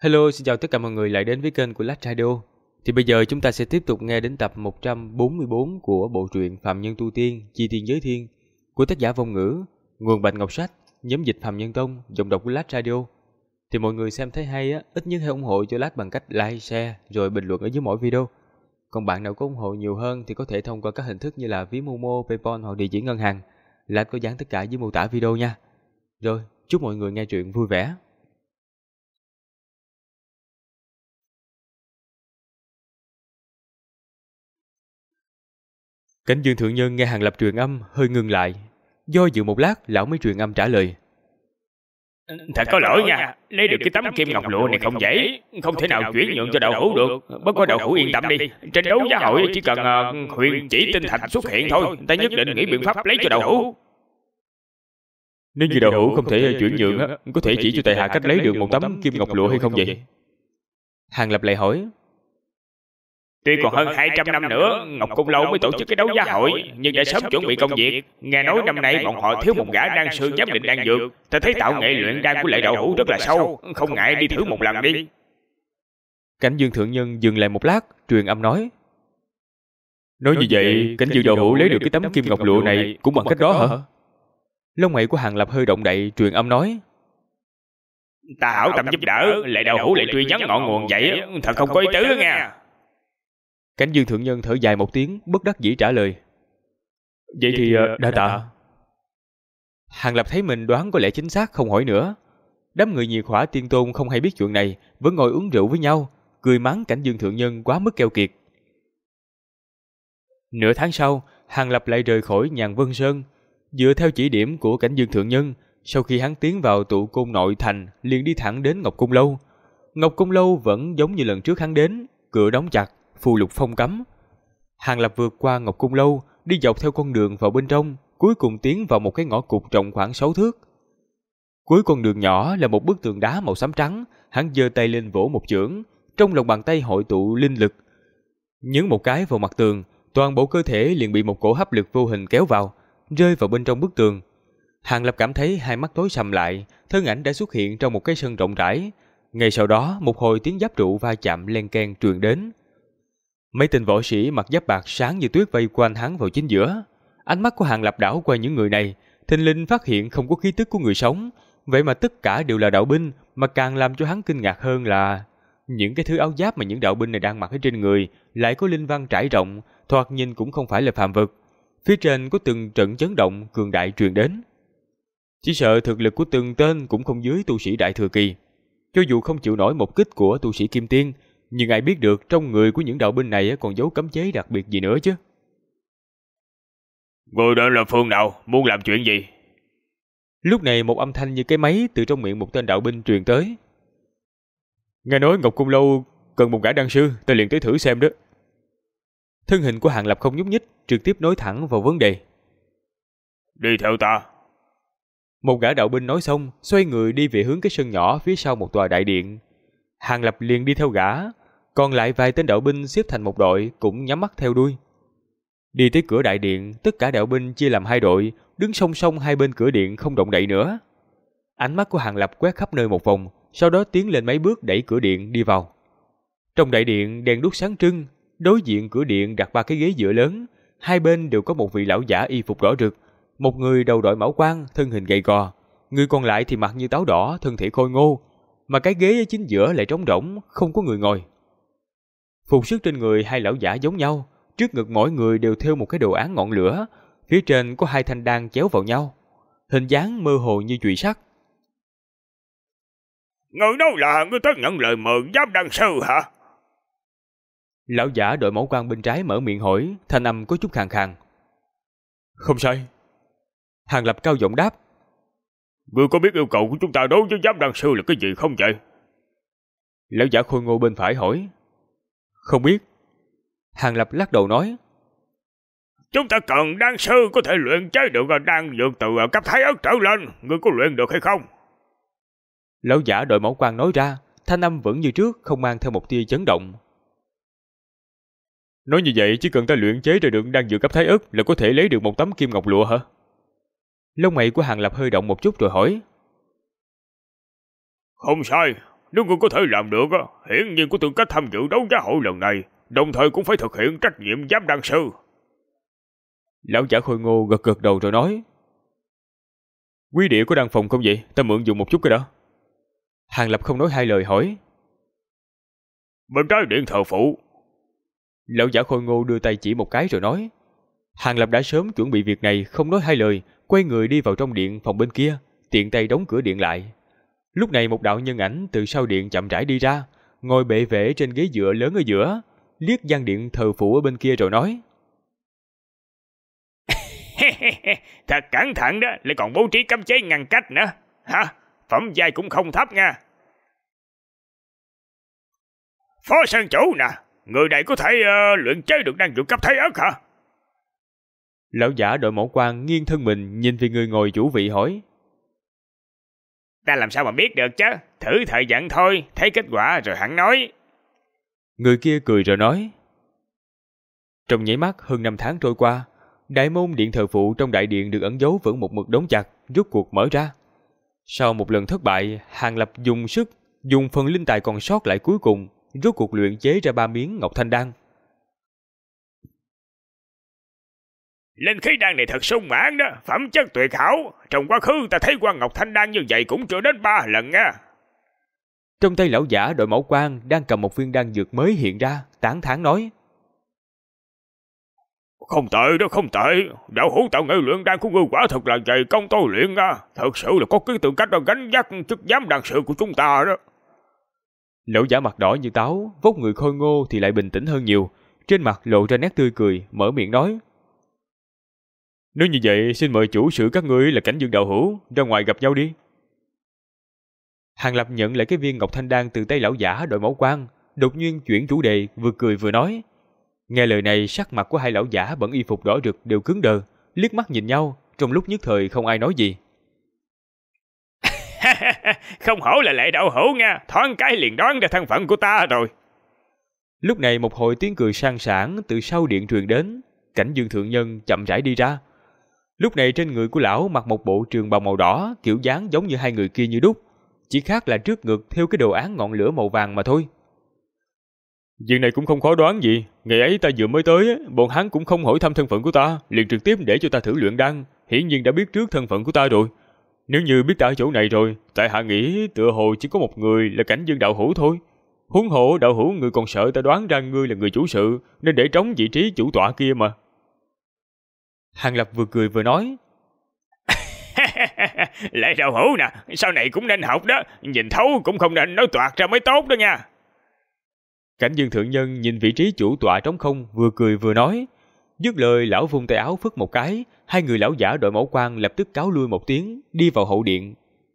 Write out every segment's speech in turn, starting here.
Hello, xin chào tất cả mọi người lại đến với kênh của Lách Radio. Thì bây giờ chúng ta sẽ tiếp tục nghe đến tập 144 của bộ truyện Phạm Nhân Tu Tiên, Chi Tiên Giới Thiên của tác giả Vong Ngữ, nguồn Bạch Ngọc Sách, nhóm dịch Phạm Nhân Tông, giọng đọc của Lách Radio. Thì mọi người xem thấy hay á, ít nhất hãy ủng hộ cho Lách bằng cách like, share rồi bình luận ở dưới mỗi video. Còn bạn nào có ủng hộ nhiều hơn thì có thể thông qua các hình thức như là ví Momo, PayPal hoặc địa chỉ ngân hàng. Lách có dán tất cả dưới mô tả video nha. Rồi, chúc mọi người nghe truyện vui vẻ. Cảnh Dương thượng nhân nghe Hàng Lập truyền âm hơi ngưng lại, do dự một lát lão mới truyền âm trả lời. Thật có lỗi nha, lấy được cái tấm kim ngọc lụa này không dễ, không thể nào chuyển nhượng cho đậu hũ được. Bất quá đậu hũ yên tâm đi, trên đấu giá hội chỉ cần huyền chỉ tinh thạch xuất hiện thôi, ta nhất định nghĩ biện pháp lấy cho đậu hũ. Nếu như đậu hũ không thể chuyển nhượng á, có thể chỉ cho tại hạ cách lấy được một tấm kim ngọc lụa hay không vậy? Hàng Lập lại hỏi. Tuy còn hơn 200 năm nữa, Ngọc Cung Lâu mới tổ chức cái đấu giá hội, nhưng đã sớm chuẩn bị công việc. Nghe nói năm nay bọn họ thiếu một gã đan sư giám định đan dược. Ta thấy tạo nghệ luyện đan của Lệ Đậu Hũ rất là sâu, không ngại đi thử một lần đi. Cảnh Dương thượng nhân dừng lại một lát, truyền âm nói. Nói như vậy, Cảnh Dương Đậu Hũ lấy được cái tấm kim ngọc lụa này cũng bằng cách đó hả? Lông mày của Hàng Lập hơi động đậy, truyền âm nói. Ta hảo tâm giúp đỡ, Lệ Đậu Hũ lại truy vấn ngọn nguồn vậy, thật không có ý tứ nghe. Cảnh Dương thượng nhân thở dài một tiếng, bất đắc dĩ trả lời. Vậy thì đa tạ. Hàng Lập thấy mình đoán có lẽ chính xác, không hỏi nữa. Đám người nhiệt hỏa tiên tôn không hay biết chuyện này, vẫn ngồi uống rượu với nhau, cười mắng Cảnh Dương thượng nhân quá mức keo kiệt. Nửa tháng sau, Hàng Lập lại rời khỏi Nhàn Vân Sơn. Dựa theo chỉ điểm của Cảnh Dương thượng nhân, sau khi hắn tiến vào tụ côn nội thành, liền đi thẳng đến Ngọc Cung Lâu. Ngọc Cung Lâu vẫn giống như lần trước hắn đến, cửa đóng chặt, phù lục phong cấm. Hàng Lập vượt qua Ngọc Cung Lâu, đi dọc theo con đường vào bên trong, cuối cùng tiến vào một cái ngõ cụt rộng khoảng 6 thước. Cuối con đường nhỏ là một bức tường đá màu xám trắng, hắn giơ tay lên vỗ một chưởng, trong lòng bàn tay hội tụ linh lực. Nhấn một cái vào mặt tường, toàn bộ cơ thể liền bị một cổ hấp lực vô hình kéo vào, rơi vào bên trong bức tường. Hàng Lập cảm thấy hai mắt tối sầm lại, thân ảnh đã xuất hiện trong một cái sân rộng rãi. Ngay sau đó, một hồi tiếng giáp trụ va chạm len keng truyền đến. Mấy tên võ sĩ mặc giáp bạc sáng như tuyết vây quanh hắn vào chính giữa. Ánh mắt của Hàng Lập đảo qua những người này, thình lình phát hiện không có khí tức của người sống, vậy mà tất cả đều là đạo binh, mà càng làm cho hắn kinh ngạc hơn là những cái thứ áo giáp mà những đạo binh này đang mặc ở trên người lại có linh văn trải rộng, thoạt nhìn cũng không phải là phàm vật. Phía trên có từng trận chấn động cường đại truyền đến. Chỉ sợ thực lực của từng tên cũng không dưới tu sĩ đại thừa kỳ. Cho dù không chịu nổi một kích của tu sĩ kim tiên, nhưng ai biết được trong người của những đạo binh này còn giấu cấm chế đặc biệt gì nữa chứ. Người đó là phương nào, muốn làm chuyện gì? Lúc này một âm thanh như cái máy từ trong miệng một tên đạo binh truyền tới. Nghe nói Ngọc Cung Lâu cần một gã đan sư, ta liền tới thử xem đó. Thân hình của Hàng Lập không nhúc nhích, trực tiếp nói thẳng vào vấn đề. Đi theo ta. Một gã đạo binh nói xong, xoay người đi về hướng cái sân nhỏ phía sau một tòa đại điện. Hàng Lập liền đi theo gã, còn lại vài tên đạo binh xếp thành một đội cũng nhắm mắt theo đuôi. Đi tới cửa đại điện, tất cả đạo binh chia làm hai đội, đứng song song hai bên cửa điện không động đậy nữa. Ánh mắt của Hàng Lập quét khắp nơi một vòng, sau đó tiến lên mấy bước đẩy cửa điện đi vào. Trong đại điện đèn đuốc sáng trưng, đối diện cửa điện đặt ba cái ghế dựa lớn, hai bên đều có một vị lão giả y phục đỏ rực, một người đầu đội mão quan, thân hình gầy gò, người còn lại thì mặt như táo đỏ, thân thể khôi ngô, mà cái ghế ở chính giữa lại trống rỗng, không có người ngồi. Phục sức trên người hai lão giả giống nhau, trước ngực mỗi người đều thêu một cái đồ án ngọn lửa, phía trên có hai thanh đan chéo vào nhau, hình dáng mơ hồ như chùy sắt. Người nói là người tới nhận lời mời giám đan sư hả? Lão giả đội mão quan bên trái mở miệng hỏi, thanh âm có chút khàn khàn. Không sai. Hàng Lập cao giọng đáp. Ngươi có biết yêu cầu của chúng ta đối với giám đan sư là cái gì không vậy? Lão giả khôi ngô bên phải hỏi. Không biết. Hàng Lập lắc đầu nói. Chúng ta cần đan sư có thể luyện chế được đan dược từ cấp thái ất trở lên. Ngươi có luyện được hay không? Lão giả đội mão quan nói ra, thanh âm vẫn như trước, không mang theo một tia chấn động. Nói như vậy chỉ cần ta luyện chế ra được đan dược cấp thái ất là có thể lấy được một tấm kim ngọc lụa hả? Lông mày của Hàng Lập hơi động một chút rồi hỏi. Không sai, Nếu ngươi có thể làm được, hiển nhiên có tư cách tham dự đấu giá hội lần này, đồng thời cũng phải thực hiện trách nhiệm giám đan sư. Lão giả Khôi Ngô gật gật đầu rồi nói: Quý địa có đan phòng không vậy? Ta mượn dùng một chút cái đó. Hàng Lập không nói hai lời hỏi: Bên trái điện thờ phụ. Lão giả Khôi Ngô đưa tay chỉ một cái rồi nói. Hàng Lập đã sớm chuẩn bị việc này, không nói hai lời, quay người đi vào trong điện phòng bên kia, tiện tay đóng cửa điện lại. Lúc này một đạo nhân ảnh từ sau điện chậm rãi đi ra, ngồi bệ vệ trên ghế dựa lớn ở giữa, liếc gian điện thờ phụ ở bên kia rồi nói: Thật cẩn thận đó, lại còn bố trí cấm chế ngăn cách nữa. Hả? Phẩm giai cũng không thấp nha. Phó Sơn Chủ nè, người này có thể luyện chế được đan dược cấp thái ớt hả? Lão giả đội mẫu quan nghiêng thân mình nhìn về người ngồi chủ vị hỏi: Ta làm sao mà biết được chứ? Thử thời vận thôi, thấy kết quả rồi hẳn nói. Người kia cười rồi nói. Trong nháy mắt hơn 5 tháng trôi qua, đại môn điện thờ phụ trong đại điện được ẩn giấu vẫn một mực đóng chặt, rốt cuộc mở ra. Sau một lần thất bại, Hàng Lập dùng phần linh tài còn sót lại cuối cùng, rốt cuộc luyện chế ra 3 miếng ngọc thanh đan. Linh khí đan này thật sung mãn đó, phẩm chất tuyệt hảo. Trong quá khứ ta thấy qua ngọc thanh đan như vậy cũng chưa đến 3 lần nha. Trong tay lão giả đội mẫu quan đang cầm một viên đan dược mới hiện ra, tán thán nói: Không tệ đó, không tệ. Đạo hữu tạo nghệ luyện đan của ngươi quả thật là dày công tôi luyện nha. Thật sự là có cái tư cách gánh vác chức giám đan sự của chúng ta đó. Lão giả mặt đỏ như táo, vóc người khôi ngô thì lại bình tĩnh hơn nhiều, trên mặt lộ ra nét tươi cười, mở miệng nói: Nếu như vậy, xin mời chủ sự các ngươi là Cảnh Dương đạo hữu ra ngoài gặp nhau đi. Hàng Lập nhận lại cái viên ngọc thanh đan từ tay lão giả đội mẫu quan, đột nhiên chuyển chủ đề, vừa cười vừa nói. Nghe lời này, sắc mặt của hai lão giả bận y phục đỏ rực đều cứng đờ, liếc mắt nhìn nhau, trong lúc nhất thời không ai nói gì. Không hổ là Lệ đạo hữu nha, thoáng cái liền đoán ra thân phận của ta rồi. Lúc này một hồi tiếng cười sang sảng từ sau điện truyền đến, Cảnh Dương thượng nhân chậm rãi đi ra. Lúc này trên người của lão mặc một bộ trường bào màu đỏ, kiểu dáng giống như hai người kia như đúc, chỉ khác là trước ngực theo cái đồ án ngọn lửa màu vàng mà thôi. Việc này cũng không khó đoán gì, ngày ấy ta vừa mới tới, bọn hắn cũng không hỏi thăm thân phận của ta, liền trực tiếp để cho ta thử luyện đan, hiển nhiên đã biết trước thân phận của ta rồi. Nếu như biết ta ở chỗ này rồi, tại hạ nghĩ tựa hồ chỉ có một người là Cảnh Dương đạo hữu thôi. Huống hộ đạo hữu người còn sợ ta đoán ra ngươi là người chủ sự, nên để trống vị trí chủ tọa kia mà. Hàng Lập vừa cười vừa nói. Lệ đạo hữu nè, sau này cũng nên học đó, nhìn thấu cũng không nên nói toạc ra mới tốt đó nha. Cảnh Dương thượng nhân nhìn vị trí chủ tọa trống không, vừa cười vừa nói. Dứt lời, lão vung tay áo phất một cái, hai người lão giả đội mẫu quan lập tức cáo lui một tiếng, đi vào hậu điện.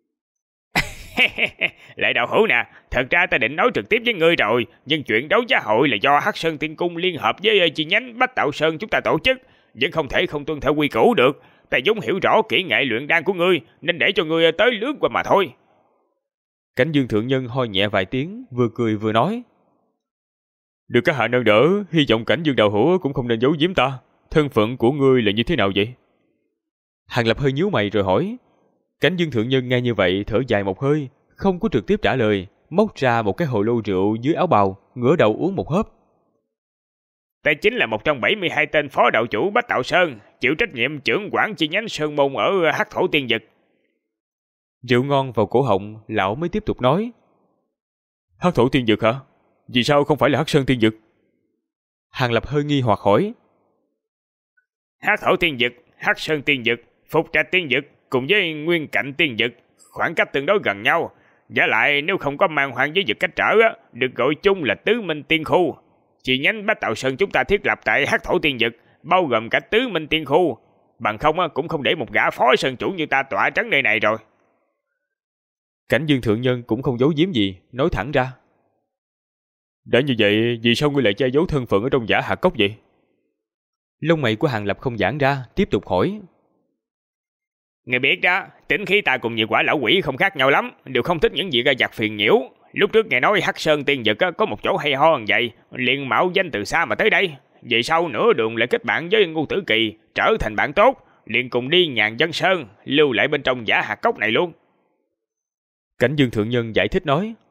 Lệ đạo hữu nè, thật ra ta định nói trực tiếp với ngươi rồi, nhưng chuyện đấu giá hội là do Hắc Sơn Tiên Cung liên hợp với chi nhánh Bách Tạo Sơn chúng ta tổ chức, vẫn không thể không tuân theo quy củ được. Ta vốn hiểu rõ kỹ nghệ luyện đan của ngươi, nên để cho ngươi tới lướt qua mà thôi. Cảnh Dương thượng nhân ho nhẹ vài tiếng, vừa cười vừa nói. Được các hạ nâng đỡ, hy vọng Cảnh Dương đạo hữu cũng không nên giấu giếm ta. Thân phận của ngươi là như thế nào vậy? Hàng Lập hơi nhíu mày rồi hỏi. Cảnh Dương thượng nhân nghe như vậy thở dài một hơi, không có trực tiếp trả lời, móc ra một cái hồ lô rượu dưới áo bào, ngửa đầu uống một hớp. Ta chính là một trong 72 tên phó đạo chủ Bách Tạo Sơn, chịu trách nhiệm trưởng quản chi nhánh Sơn Môn ở Hắc Thổ Tiên Vực. Rượu ngon vào cổ họng, lão mới tiếp tục nói. Hắc Thổ Tiên Vực hả? Vì sao không phải là Hắc Sơn Tiên Vực? Hàng Lập hơi nghi hoặc hỏi. Hắc Thổ Tiên Vực, Hắc Sơn Tiên Vực, Phục Trạch Tiên Vực cùng với Nguyên Cạnh Tiên Vực khoảng cách tương đối gần nhau. Giả lại nếu không có mang hoang giới vực cách trở, được gọi chung là Tứ Minh Tiên Khu. Chi nhánh Bách Tạo Sơn chúng ta thiết lập tại Hắc Thổ Tiên Vực, bao gồm cả Tứ Minh Tiên Khu. Bằng không cũng không để một gã phó sơn chủ như ta tọa trấn nơi này rồi. Cảnh Dương thượng nhân cũng không giấu giếm gì, nói thẳng ra. Đã như vậy, vì sao ngươi lại che giấu thân phận ở trong Giả Hạc Cốc vậy? Lông mày của Hàng Lập không giãn ra, tiếp tục hỏi. Ngươi biết đó, tính khí ta cùng nhiều quả lão quỷ không khác nhau lắm, đều không thích những việc ra giặc phiền nhiễu. Lúc trước nghe nói Hắc Sơn Tiên Vực có một chỗ hay ho như vậy, liền mạo danh từ xa mà tới đây. Về sau nửa đường lại kết bạn với Ngô Tử Kỳ, trở thành bạn tốt, liền cùng đi Nhàn Dân Sơn, lưu lại bên trong Giả Hạc Cốc này luôn. Cảnh Dương thượng nhân giải thích nói.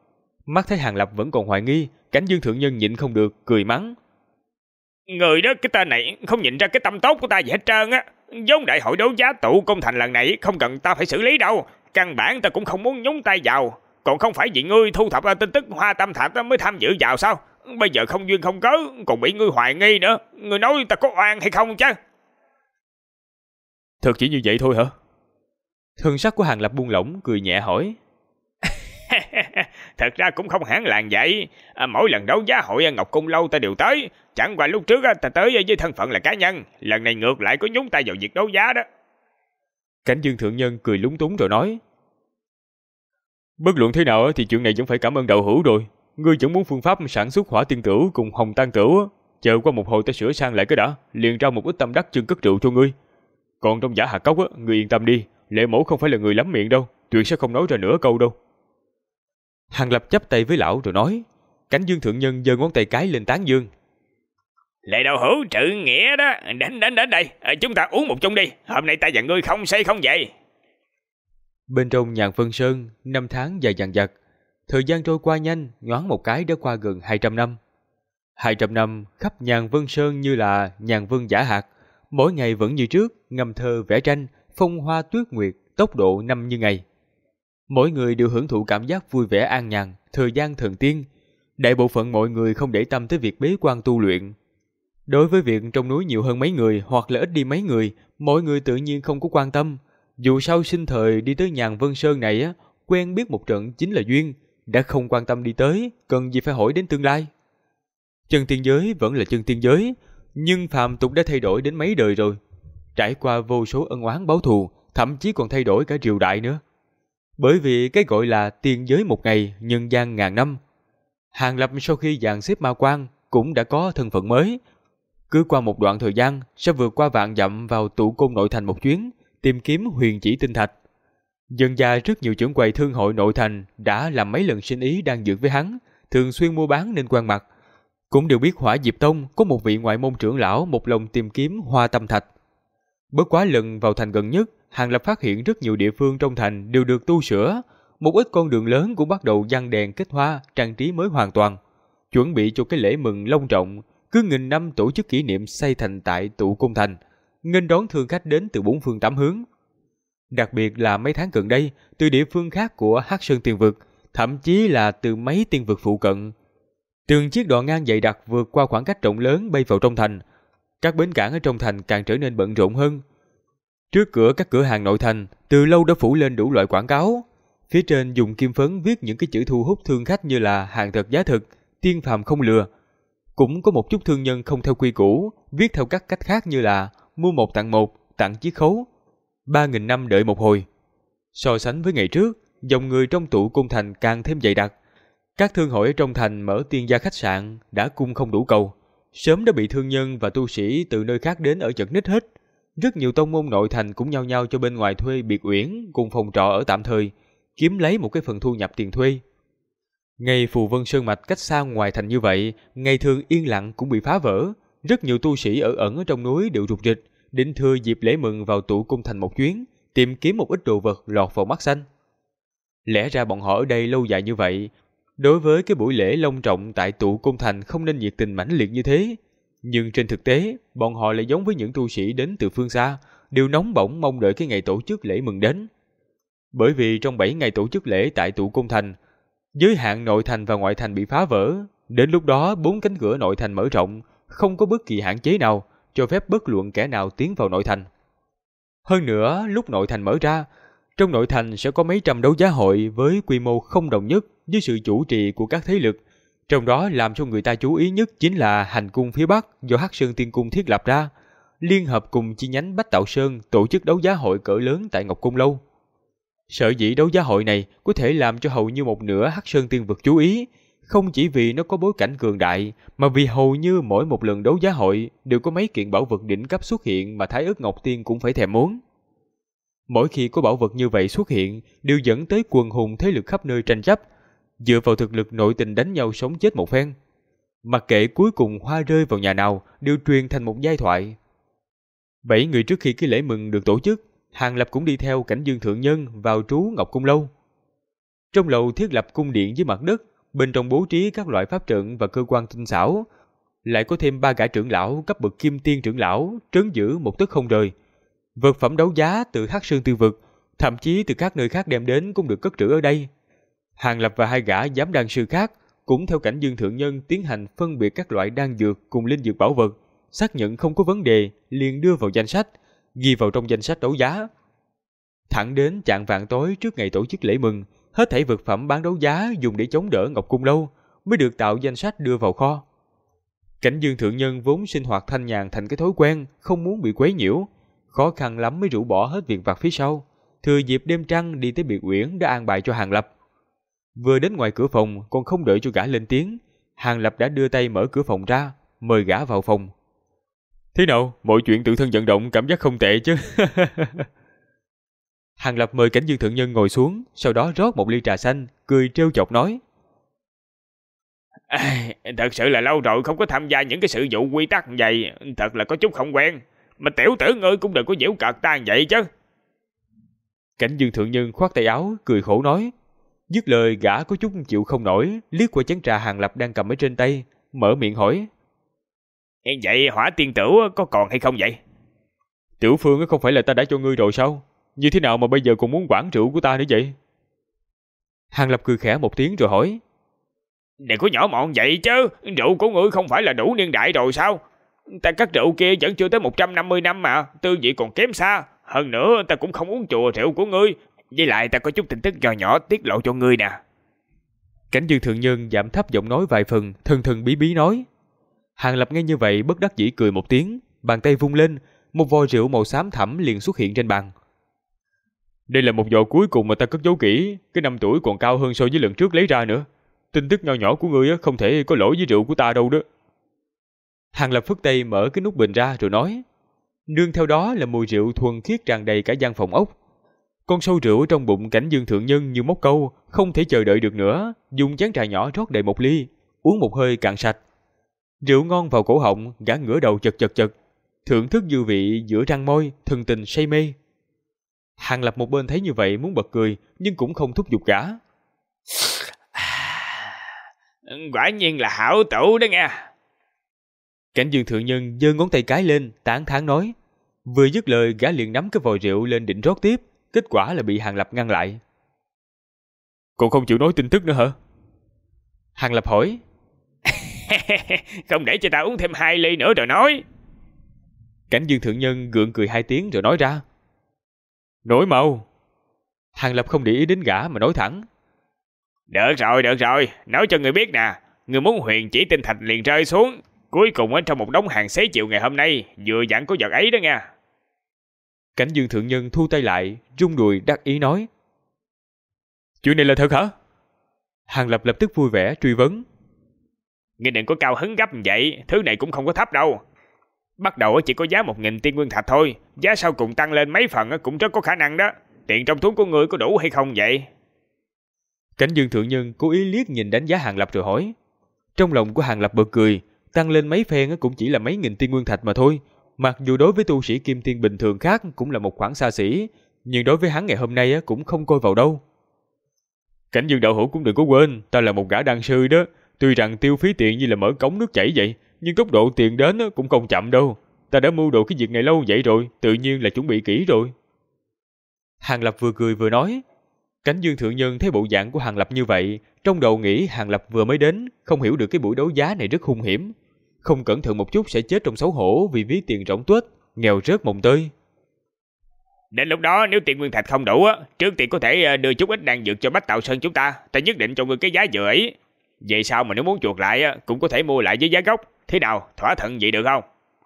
Mắt thấy Hàng Lập vẫn còn hoài nghi, Cảnh Dương thượng nhân nhịn không được cười mắng. Người đó, cái tên này không nhìn ra cái tâm tốt của ta gì hết trơn á. Giống đại hội đấu giá tụ công thành lần này không cần ta phải xử lý đâu. Căn bản ta cũng không muốn nhúng tay vào. Còn không phải vì ngươi thu thập tin tức Hoa Tâm Thạch mới tham dự vào sao? Bây giờ không duyên không cớ còn bị ngươi hoài nghi nữa. Ngươi nói ta có oan hay không chứ? Thật chỉ như vậy thôi hả? Thần sắc của Hàng Lập buông lỏng, cười nhẹ hỏi. Thật ra cũng không hẳn là vậy. Mỗi lần đấu giá hội Ngọc Cung Lâu ta đều tới. Chẳng qua lúc trước ta tới với thân phận là cá nhân. Lần này ngược lại có nhúng tay vào việc đấu giá đó. Cảnh Dương thượng nhân cười lúng túng rồi nói. Bất luận thế nào thì chuyện này vẫn phải cảm ơn đạo hữu rồi. Ngươi vẫn muốn phương pháp sản xuất hỏa tiên tửu cùng hồng tan tửu, chờ qua một hồi ta sửa sang lại cái đã, liền ra một ít tâm đắc chân cất rượu cho ngươi. Còn trong giả hạt cốc ngươi yên tâm đi, Lệ mẫu không phải là người lắm miệng đâu, tuyệt sẽ không nói ra nửa câu đâu. Hàng Lập chắp tay với lão rồi nói. Cảnh Dương thượng nhân giơ ngón tay cái lên tán dương. Lệ đạo hữu trự nghĩa đó, đến đây, chúng ta uống một chung đi, hôm nay ta và ngươi không say không về. Bên trong Nhàn Vân Sơn, năm tháng dài dằng dặc, thời gian trôi qua nhanh, nhoáng một cái đã qua gần 200 năm. 200 năm khắp Nhàn Vân Sơn như là Nhàn Vân giả hạt, mỗi ngày vẫn như trước, ngâm thơ vẽ tranh, phong hoa tuyết nguyệt, tốc độ năm như ngày. Mỗi người đều hưởng thụ cảm giác vui vẻ an nhàn, thời gian thần tiên. Đại bộ phận mọi người không để tâm tới việc bế quan tu luyện. Đối với việc trong núi nhiều hơn mấy người hoặc là ít đi mấy người, mọi người tự nhiên không có quan tâm. Dù sao sinh thời đi tới Nhàn Vân Sơn này quen biết một trận chính là duyên, đã không quan tâm đi tới, cần gì phải hỏi đến tương lai. Chân tiên giới vẫn là chân tiên giới, nhưng phàm tục đã thay đổi đến mấy đời rồi. Trải qua vô số ân oán báo thù, thậm chí còn thay đổi cả triều đại nữa. Bởi vì cái gọi là tiên giới một ngày, nhân gian ngàn năm. Hàng Lập sau khi dàn xếp ma quan cũng đã có thân phận mới. Cứ qua một đoạn thời gian sẽ vượt qua vạn dặm vào Tụ Côn nội thành một chuyến, tìm kiếm huyền chỉ tinh thạch. Dần dà rất nhiều trưởng quầy thương hội nội thành đã làm mấy lần sinh ý đang dược với hắn, thường xuyên mua bán nên quen mặt. Cũng đều biết Hỏa Diệp Tông có một vị ngoại môn trưởng lão một lòng tìm kiếm Hoa Tâm Thạch. Bất quá lần vào thành gần nhất, Hàng Lập phát hiện rất nhiều địa phương trong thành đều được tu sửa, một ít con đường lớn cũng bắt đầu giăng đèn kết hoa, trang trí mới hoàn toàn, chuẩn bị cho cái lễ mừng long trọng, cứ nghìn năm tổ chức kỷ niệm xây thành tại Tụ Côn thành, nghênh đón thương khách đến từ bốn phương tám hướng. Đặc biệt là mấy tháng gần đây, từ địa phương khác của Hắc Sơn Tiên vực, thậm chí là từ mấy tiên vực phụ cận, từng chiếc đò ngang dày đặc vượt qua khoảng cách rộng lớn bay vào trong thành. Các bến cảng ở trong thành càng trở nên bận rộn hơn. Trước cửa các cửa hàng nội thành từ lâu đã phủ lên đủ loại quảng cáo, phía trên dùng kim phấn viết những cái chữ thu hút thương khách như là hàng thật giá thực, tiên phàm không lừa. Cũng có một chút thương nhân không theo quy củ, viết theo các cách khác như là mua một tặng một, tặng chiết khấu, 3.000 năm đợi một hồi. So sánh với ngày trước, dòng người trong Tụ Côn thành càng thêm dày đặc. Các thương hội ở trong thành mở tiên gia khách sạn đã cung không đủ cầu, sớm đã bị thương nhân và tu sĩ từ nơi khác đến ở chật ních hết. Rất nhiều tông môn nội thành cũng nhao nhao cho bên ngoài thuê biệt uyển cùng phòng trọ ở tạm thời, kiếm lấy một cái phần thu nhập tiền thuê. Ngày Phù Vân Sơn Mạch cách xa ngoài thành như vậy, ngày thường yên lặng cũng bị phá vỡ. Rất nhiều tu sĩ ở ẩn ở trong núi đều rục rịch, định thừa dịp lễ mừng vào Tụ Côn thành một chuyến, tìm kiếm một ít đồ vật lọt vào mắt xanh. Lẽ ra bọn họ ở đây lâu dài như vậy, đối với cái buổi lễ long trọng tại Tụ Côn thành không nên nhiệt tình mãnh liệt như thế. Nhưng trên thực tế, bọn họ lại giống với những tu sĩ đến từ phương xa, đều nóng bỏng mong đợi cái ngày tổ chức lễ mừng đến. Bởi vì trong 7 ngày tổ chức lễ tại Tụ Côn thành, giới hạn nội thành và ngoại thành bị phá vỡ. Đến lúc đó 4 cánh cửa nội thành mở rộng, không có bất kỳ hạn chế nào cho phép bất luận kẻ nào tiến vào nội thành. Hơn nữa, lúc nội thành mở ra, trong nội thành sẽ có mấy trăm đấu giá hội với quy mô không đồng nhất dưới sự chủ trì của các thế lực. Trong đó làm cho người ta chú ý nhất chính là hành cung phía Bắc do Hắc Sơn Tiên Cung thiết lập ra, liên hợp cùng chi nhánh Bách Tạo Sơn tổ chức đấu giá hội cỡ lớn tại Ngọc Cung Lâu. Sở dĩ đấu giá hội này có thể làm cho hầu như một nửa Hắc Sơn Tiên vực chú ý, không chỉ vì nó có bối cảnh cường đại, mà vì hầu như mỗi một lần đấu giá hội đều có mấy kiện bảo vật đỉnh cấp xuất hiện mà Thái Ức Ngọc Tiên cũng phải thèm muốn. Mỗi khi có bảo vật như vậy xuất hiện, đều dẫn tới quần hùng thế lực khắp nơi tranh chấp, dựa vào thực lực nội tình đánh nhau sống chết một phen. Mặc kệ cuối cùng hoa rơi vào nhà nào, đều truyền thành một giai thoại. 7 người trước khi cái lễ mừng được tổ chức, Hàng Lập cũng đi theo Cảnh Dương thượng nhân vào trú Ngọc Cung Lâu. Trong lầu thiết lập cung điện dưới mặt đất, bên trong bố trí các loại pháp trận và cơ quan tinh xảo. Lại có thêm 3 gã trưởng lão cấp bậc kim tiên trưởng lão trấn giữ một tấc không rời. Vật phẩm đấu giá từ Hắc Sơn Tư Vực, thậm chí từ các nơi khác đem đến cũng được cất trữ ở đây. Hàng Lập và 2 gã giám đan sư khác cũng theo Cảnh Dương thượng nhân tiến hành phân biệt các loại đan dược cùng linh dược bảo vật, xác nhận không có vấn đề liền đưa vào danh sách, ghi vào trong danh sách đấu giá. Thẳng đến chạng vạng tối trước ngày tổ chức lễ mừng, hết thảy vật phẩm bán đấu giá dùng để chống đỡ Ngọc Cung Lâu mới được tạo danh sách đưa vào kho. Cảnh Dương thượng nhân vốn sinh hoạt thanh nhàn thành cái thói quen, không muốn bị quấy nhiễu, khó khăn lắm mới rũ bỏ hết việc vặt phía sau, thừa dịp đêm trăng đi tới biệt uyển đã an bài cho Hàng Lập. Vừa đến ngoài cửa phòng còn không đợi cho gã lên tiếng, Hàng Lập đã đưa tay mở cửa phòng ra, mời gã vào phòng. Thế nào, mọi chuyện tự thân vận động cảm giác không tệ chứ? Hàng Lập mời Cảnh Dương thượng nhân ngồi xuống, sau đó rót một ly trà xanh, cười trêu chọc nói. Thật sự là lâu rồi không có tham gia những cái sự vụ quy tắc vậy, thật là có chút không quen. Mà tiểu tử ngươi cũng đừng có giễu cợt ta vậy chứ. Cảnh Dương thượng nhân khoát tay áo, cười khổ nói. Dứt lời gã có chút chịu không nổi, liếc qua chén trà Hàng Lập đang cầm ở trên tay, mở miệng hỏi. Vậy Hỏa Tiên Tử có còn hay không vậy? Tiểu Phương không phải là ta đã cho ngươi rồi sao? Như thế nào mà bây giờ còn muốn quản rượu của ta nữa vậy? Hàng Lập cười khẽ một tiếng rồi hỏi. Đừng có nhỏ mọn vậy chứ, rượu của ngươi không phải là đủ niên đại rồi sao? Ta cất rượu kia vẫn chưa tới 150 năm mà, tư vị còn kém xa. Hơn nữa ta cũng không uống chùa rượu của ngươi. Với lại ta có chút tin tức nhỏ nhỏ tiết lộ cho ngươi nè. Cảnh Dương thượng nhân giảm thấp giọng nói vài phần, thần thần bí bí nói. Hàng Lập nghe như vậy bất đắc dĩ cười một tiếng, bàn tay vung lên, một vò rượu màu xám thẳm liền xuất hiện trên bàn. Đây là một vò cuối cùng mà ta cất giấu kỹ, cái năm tuổi còn cao hơn so với lần trước lấy ra nữa. Tin tức nho nhỏ của ngươi không thể có lỗi với rượu của ta đâu đó. Hàng Lập phất tay mở cái nút bình ra rồi nói. Nương theo đó là mùi rượu thuần khiết tràn đầy cả gian phòng ốc. Con sâu rượu trong bụng Cảnh Dương thượng nhân như móc câu, không thể chờ đợi được nữa, dùng chén trà nhỏ rót đầy một ly, uống một hơi cạn sạch. Rượu ngon vào cổ họng, gã ngửa đầu chật chật chật, thưởng thức dư vị giữa răng môi, thần tình say mê. Hàng Lập một bên thấy như vậy muốn bật cười, nhưng cũng không thúc giục gã. Quả nhiên là hảo tẩu đó nghe. Cảnh Dương thượng nhân giơ ngón tay cái lên, tán thán nói. Vừa dứt lời gã liền nắm cái vò rượu lên định rót tiếp, kết quả là bị Hàng Lập ngăn lại. Còn không chịu nói tin tức nữa hả? Hàng Lập hỏi. Không để cho ta uống thêm 2 ly nữa rồi nói. Cảnh Dương thượng nhân gượng cười 2 tiếng rồi nói ra. Nói mau. Hàng Lập không để ý đến gã mà nói thẳng. Được rồi, nói cho người biết nè. Người muốn huyền chỉ tinh thạch liền rơi xuống. Cuối cùng ở trong một đống hàng xế chiều ngày hôm nay, vừa dặn có vật ấy đó nha. Cảnh Dương thượng nhân thu tay lại, rung đùi đắc ý nói. Chuyện này là thật hả? Hàng Lập lập tức vui vẻ truy vấn. Ngươi đừng có cao hứng gấp vậy, thứ này cũng không có thấp đâu. Bắt đầu chỉ có giá 1000 tiên nguyên thạch thôi, giá sau cùng tăng lên mấy phần cũng rất có khả năng đó. Tiền trong túi của ngươi có đủ hay không vậy? Cảnh Dương thượng nhân cố ý liếc nhìn đánh giá Hàng Lập rồi hỏi. Trong lòng của Hàng Lập bật cười, tăng lên mấy phen cũng chỉ là mấy nghìn tiên nguyên thạch mà thôi. Mặc dù đối với tu sĩ kim tiên bình thường khác cũng là một khoản xa xỉ, nhưng đối với hắn ngày hôm nay cũng không coi vào đâu. Cảnh Dương đạo hữu cũng đừng có quên, ta là một gã đan sư đó. Tuy rằng tiêu phí tiền như là mở cống nước chảy vậy, nhưng tốc độ tiền đến cũng không chậm đâu. Ta đã mưu đồ cái việc này lâu vậy rồi, tự nhiên là chuẩn bị kỹ rồi. Hàng Lập vừa cười vừa nói. Cảnh Dương thượng nhân thấy bộ dạng của Hàng Lập như vậy, trong đầu nghĩ Hàng Lập vừa mới đến, không hiểu được cái buổi đấu giá này rất hung hiểm. Không cẩn thận một chút sẽ chết trong xấu hổ vì ví tiền rỗng tuếch, nghèo rớt mồng tơi. Đến lúc đó nếu tiền nguyên thạch không đủ trước tiên có thể đưa chút ít đan dược cho Bách Tạo Sơn chúng ta nhất định cho ngươi cái giá vừa ấy. Vậy sao mà nếu muốn chuộc lại cũng có thể mua lại với giá gốc. Thế nào, thỏa thuận vậy được không?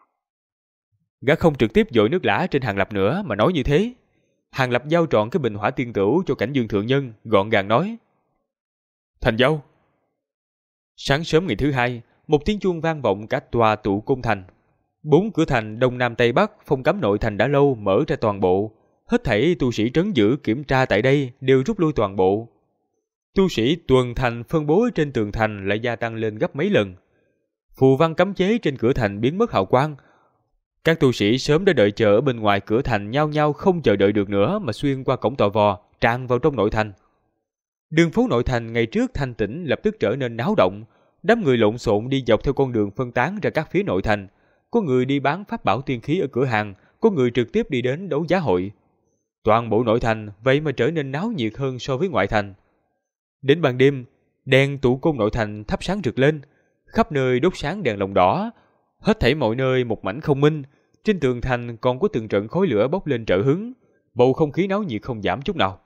Gã không trực tiếp dội nước lã trên Hàng Lập nữa mà nói như thế. Hàng Lập giao trọn cái bình hỏa tiên tửu cho Cảnh Dương thượng nhân, gọn gàng nói. Thành giao. Sáng sớm ngày thứ hai, một tiếng chuông vang vọng cả tòa tụ cung thành. 4 cửa thành đông nam tây bắc phong cấm nội thành đã lâu mở ra toàn bộ. Hết thảy tu sĩ trấn giữ kiểm tra tại đây đều rút lui toàn bộ. Tu sĩ tuần thành phân bố trên tường thành lại gia tăng lên gấp mấy lần. Phù văn cấm chế trên cửa thành biến mất hào quang. Các tu sĩ sớm đã đợi chờ ở bên ngoài cửa thành nhao nhao không chờ đợi được nữa mà xuyên qua cổng tò vò tràn vào trong nội thành. Đường phố nội thành ngày trước thanh tĩnh lập tức trở nên náo động, đám người lộn xộn đi dọc theo con đường phân tán ra các phía nội thành. Có người đi bán pháp bảo tiên khí ở cửa hàng, có người trực tiếp đi đến đấu giá hội. Toàn bộ nội thành vậy mà trở nên náo nhiệt hơn so với ngoại thành. Đến ban đêm, đèn tụ côn nội thành thắp sáng rực lên, khắp nơi đốt sáng đèn lồng đỏ, hết thảy mọi nơi một mảnh không minh. Trên tường thành còn có từng trận khói lửa bốc lên trợ hứng, bầu không khí náo nhiệt không giảm chút nào.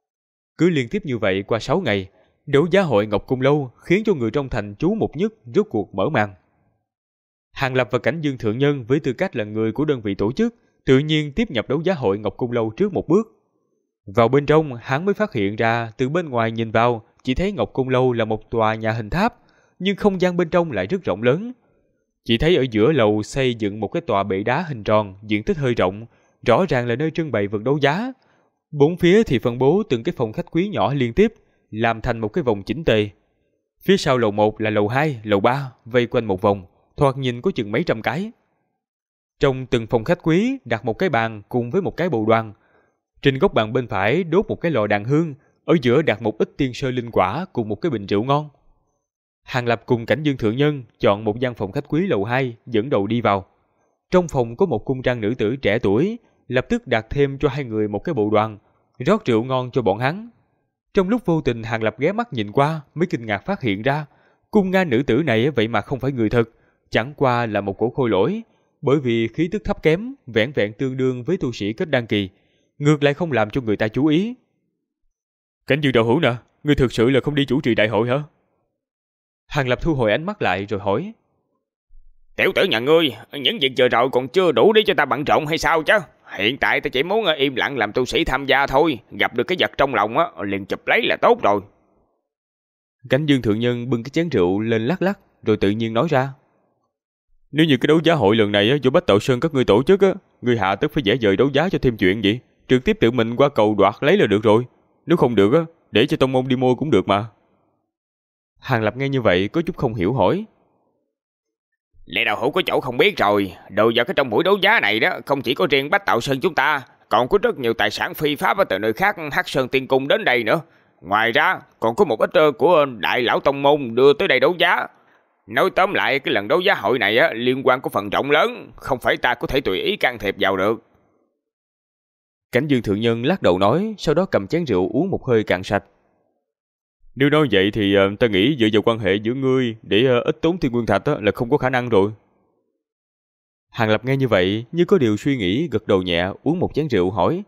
Cứ liên tiếp như vậy qua 6 ngày, đấu giá hội Ngọc Cung Lâu khiến cho người trong thành chú mục nhất rốt cuộc mở màn. Hàng Lập và Cảnh Dương Thượng Nhân với tư cách là người của đơn vị tổ chức, tự nhiên tiếp nhập đấu giá hội Ngọc Cung Lâu trước một bước. Vào bên trong, hắn mới phát hiện ra từ bên ngoài nhìn vào, chỉ thấy Ngọc Cung Lâu là một tòa nhà hình tháp, nhưng không gian bên trong lại rất rộng lớn. Chỉ thấy ở giữa lầu xây dựng một cái tòa bệ đá hình tròn, diện tích hơi rộng, rõ ràng là nơi trưng bày vật đấu giá. Bốn phía thì phân bố từng cái phòng khách quý nhỏ liên tiếp, làm thành một cái vòng chỉnh tề. Phía sau lầu 1 là lầu 2, lầu 3, vây quanh một vòng, thoạt nhìn có chừng mấy trăm cái. Trong từng phòng khách quý đặt một cái bàn cùng với một cái bồ đoàn. Trên góc bàn bên phải đốt một cái lò đàn hương, ở giữa đặt một ít tiên sơ linh quả cùng một cái bình rượu ngon. Hàng Lập cùng Cảnh Dương Thượng Nhân chọn một gian phòng khách quý lầu 2 dẫn đầu đi vào. Trong phòng có một cung trang nữ tử trẻ tuổi, lập tức đặt thêm cho hai người một cái bộ đoàn, rót rượu ngon cho bọn hắn. Trong lúc vô tình Hàng Lập ghé mắt nhìn qua mới kinh ngạc phát hiện ra, cung nga nữ tử này vậy mà không phải người thật, chẳng qua là một cổ khôi lỗi, bởi vì khí tức thấp kém, vẻn vẹn tương đương với tu sĩ kết đan kỳ, ngược lại không làm cho người ta chú ý. Cảnh Dương đạo hữu nè, ngươi thực sự là không đi chủ trì đại hội hả? Hàng Lập thu hồi ánh mắt lại rồi hỏi. Tiểu tử nhà ngươi, những việc vừa rồi còn chưa đủ để cho ta bận rộn hay sao chứ? Hiện tại ta chỉ muốn im lặng làm tu sĩ tham gia thôi, gặp được cái vật trong lòng liền chụp lấy là tốt rồi. Cảnh Dương Thượng Nhân bưng cái chén rượu lên lắc lắc, rồi tự nhiên nói ra. Nếu như cái đấu giá hội lần này do Bách Tạo Sơn các ngươi tổ chức, ngươi hạ tức phải dễ dời đấu giá cho thêm chuyện vậy, trực tiếp tự mình qua cầu đoạt lấy là được rồi. Nếu không được để cho tông môn đi mua cũng được mà. Hàng Lập nghe như vậy có chút không hiểu hỏi. Lẽ đạo hữu có chỗ không biết rồi, đồ vật ở trong buổi đấu giá này đó không chỉ có riêng Bách Tạo Sơn chúng ta, còn có rất nhiều tài sản phi pháp từ nơi khác Hắc Sơn Tiên Cung đến đây nữa. Ngoài ra còn có một ít của đại lão tông môn đưa tới đây đấu giá. Nói tóm lại cái lần đấu giá hội này liên quan có phần rộng lớn, không phải ta có thể tùy ý can thiệp vào được. Cảnh Dương Thượng Nhân lắc đầu nói, sau đó cầm chén rượu uống một hơi cạn sạch. Nếu nói vậy thì ta nghĩ dựa vào quan hệ giữa ngươi để ít tốn thiên nguyên thạch là không có khả năng rồi. Hàng Lập nghe như vậy như có điều suy nghĩ, gật đầu nhẹ, uống một chén rượu hỏi.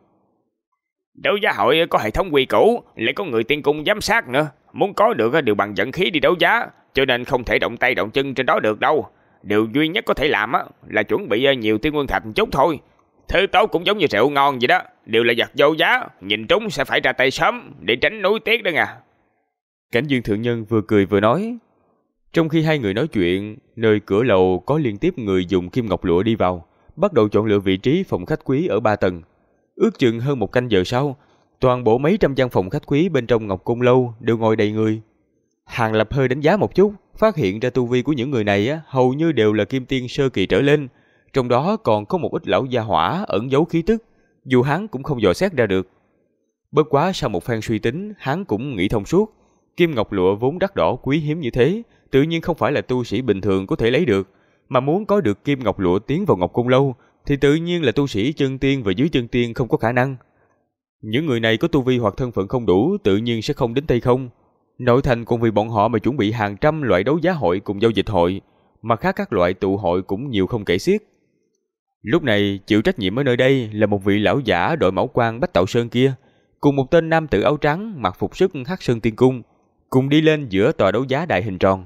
Đấu giá hội có hệ thống quy củ, lại có người tiên cung giám sát nữa, muốn có được đều bằng vận khí đi đấu giá, cho nên không thể động tay động chân trên đó được đâu. Điều duy nhất có thể làm là chuẩn bị nhiều thiên nguyên thạch một chút thôi. Thứ tốt cũng giống như rượu ngon vậy đó, đều là vật vô giá, nhìn trúng sẽ phải ra tay sớm để tránh nuối tiếc đó nha. Cảnh Dương Thượng Nhân vừa cười vừa nói. Trong khi hai người nói chuyện, nơi cửa lầu có liên tiếp người dùng kim ngọc lụa đi vào, bắt đầu chọn lựa vị trí phòng khách quý ở 3 tầng. Ước chừng hơn một canh giờ sau, toàn bộ mấy trăm gian phòng khách quý bên trong Ngọc Cung Lâu đều ngồi đầy người. Hàng Lập hơi đánh giá một chút, phát hiện ra tu vi của những người này hầu như đều là kim tiên sơ kỳ trở lên, trong đó còn có một ít lão gia hỏa ẩn giấu khí tức, dù hắn cũng không dò xét ra được. Bất quá sau một phen suy tính, hắn cũng nghĩ thông suốt, kim ngọc lụa vốn đắt đỏ quý hiếm như thế, tự nhiên không phải là tu sĩ bình thường có thể lấy được, mà muốn có được kim ngọc lụa tiến vào Ngọc Cung Lâu thì tự nhiên là tu sĩ chân tiên và dưới chân tiên không có khả năng. Những người này có tu vi hoặc thân phận không đủ, tự nhiên sẽ không đến tay không. Nội thành còn vì bọn họ mà chuẩn bị hàng trăm loại đấu giá hội cùng giao dịch hội, mặt khác các loại tụ hội cũng nhiều không kể xiết. Lúc này chịu trách nhiệm ở nơi đây là một vị lão giả đội mão quan Bách Tạo Sơn kia, cùng một tên nam tử áo trắng mặc phục sức Hắc Sơn Tiên Cung, cùng đi lên giữa tòa đấu giá đại hình tròn.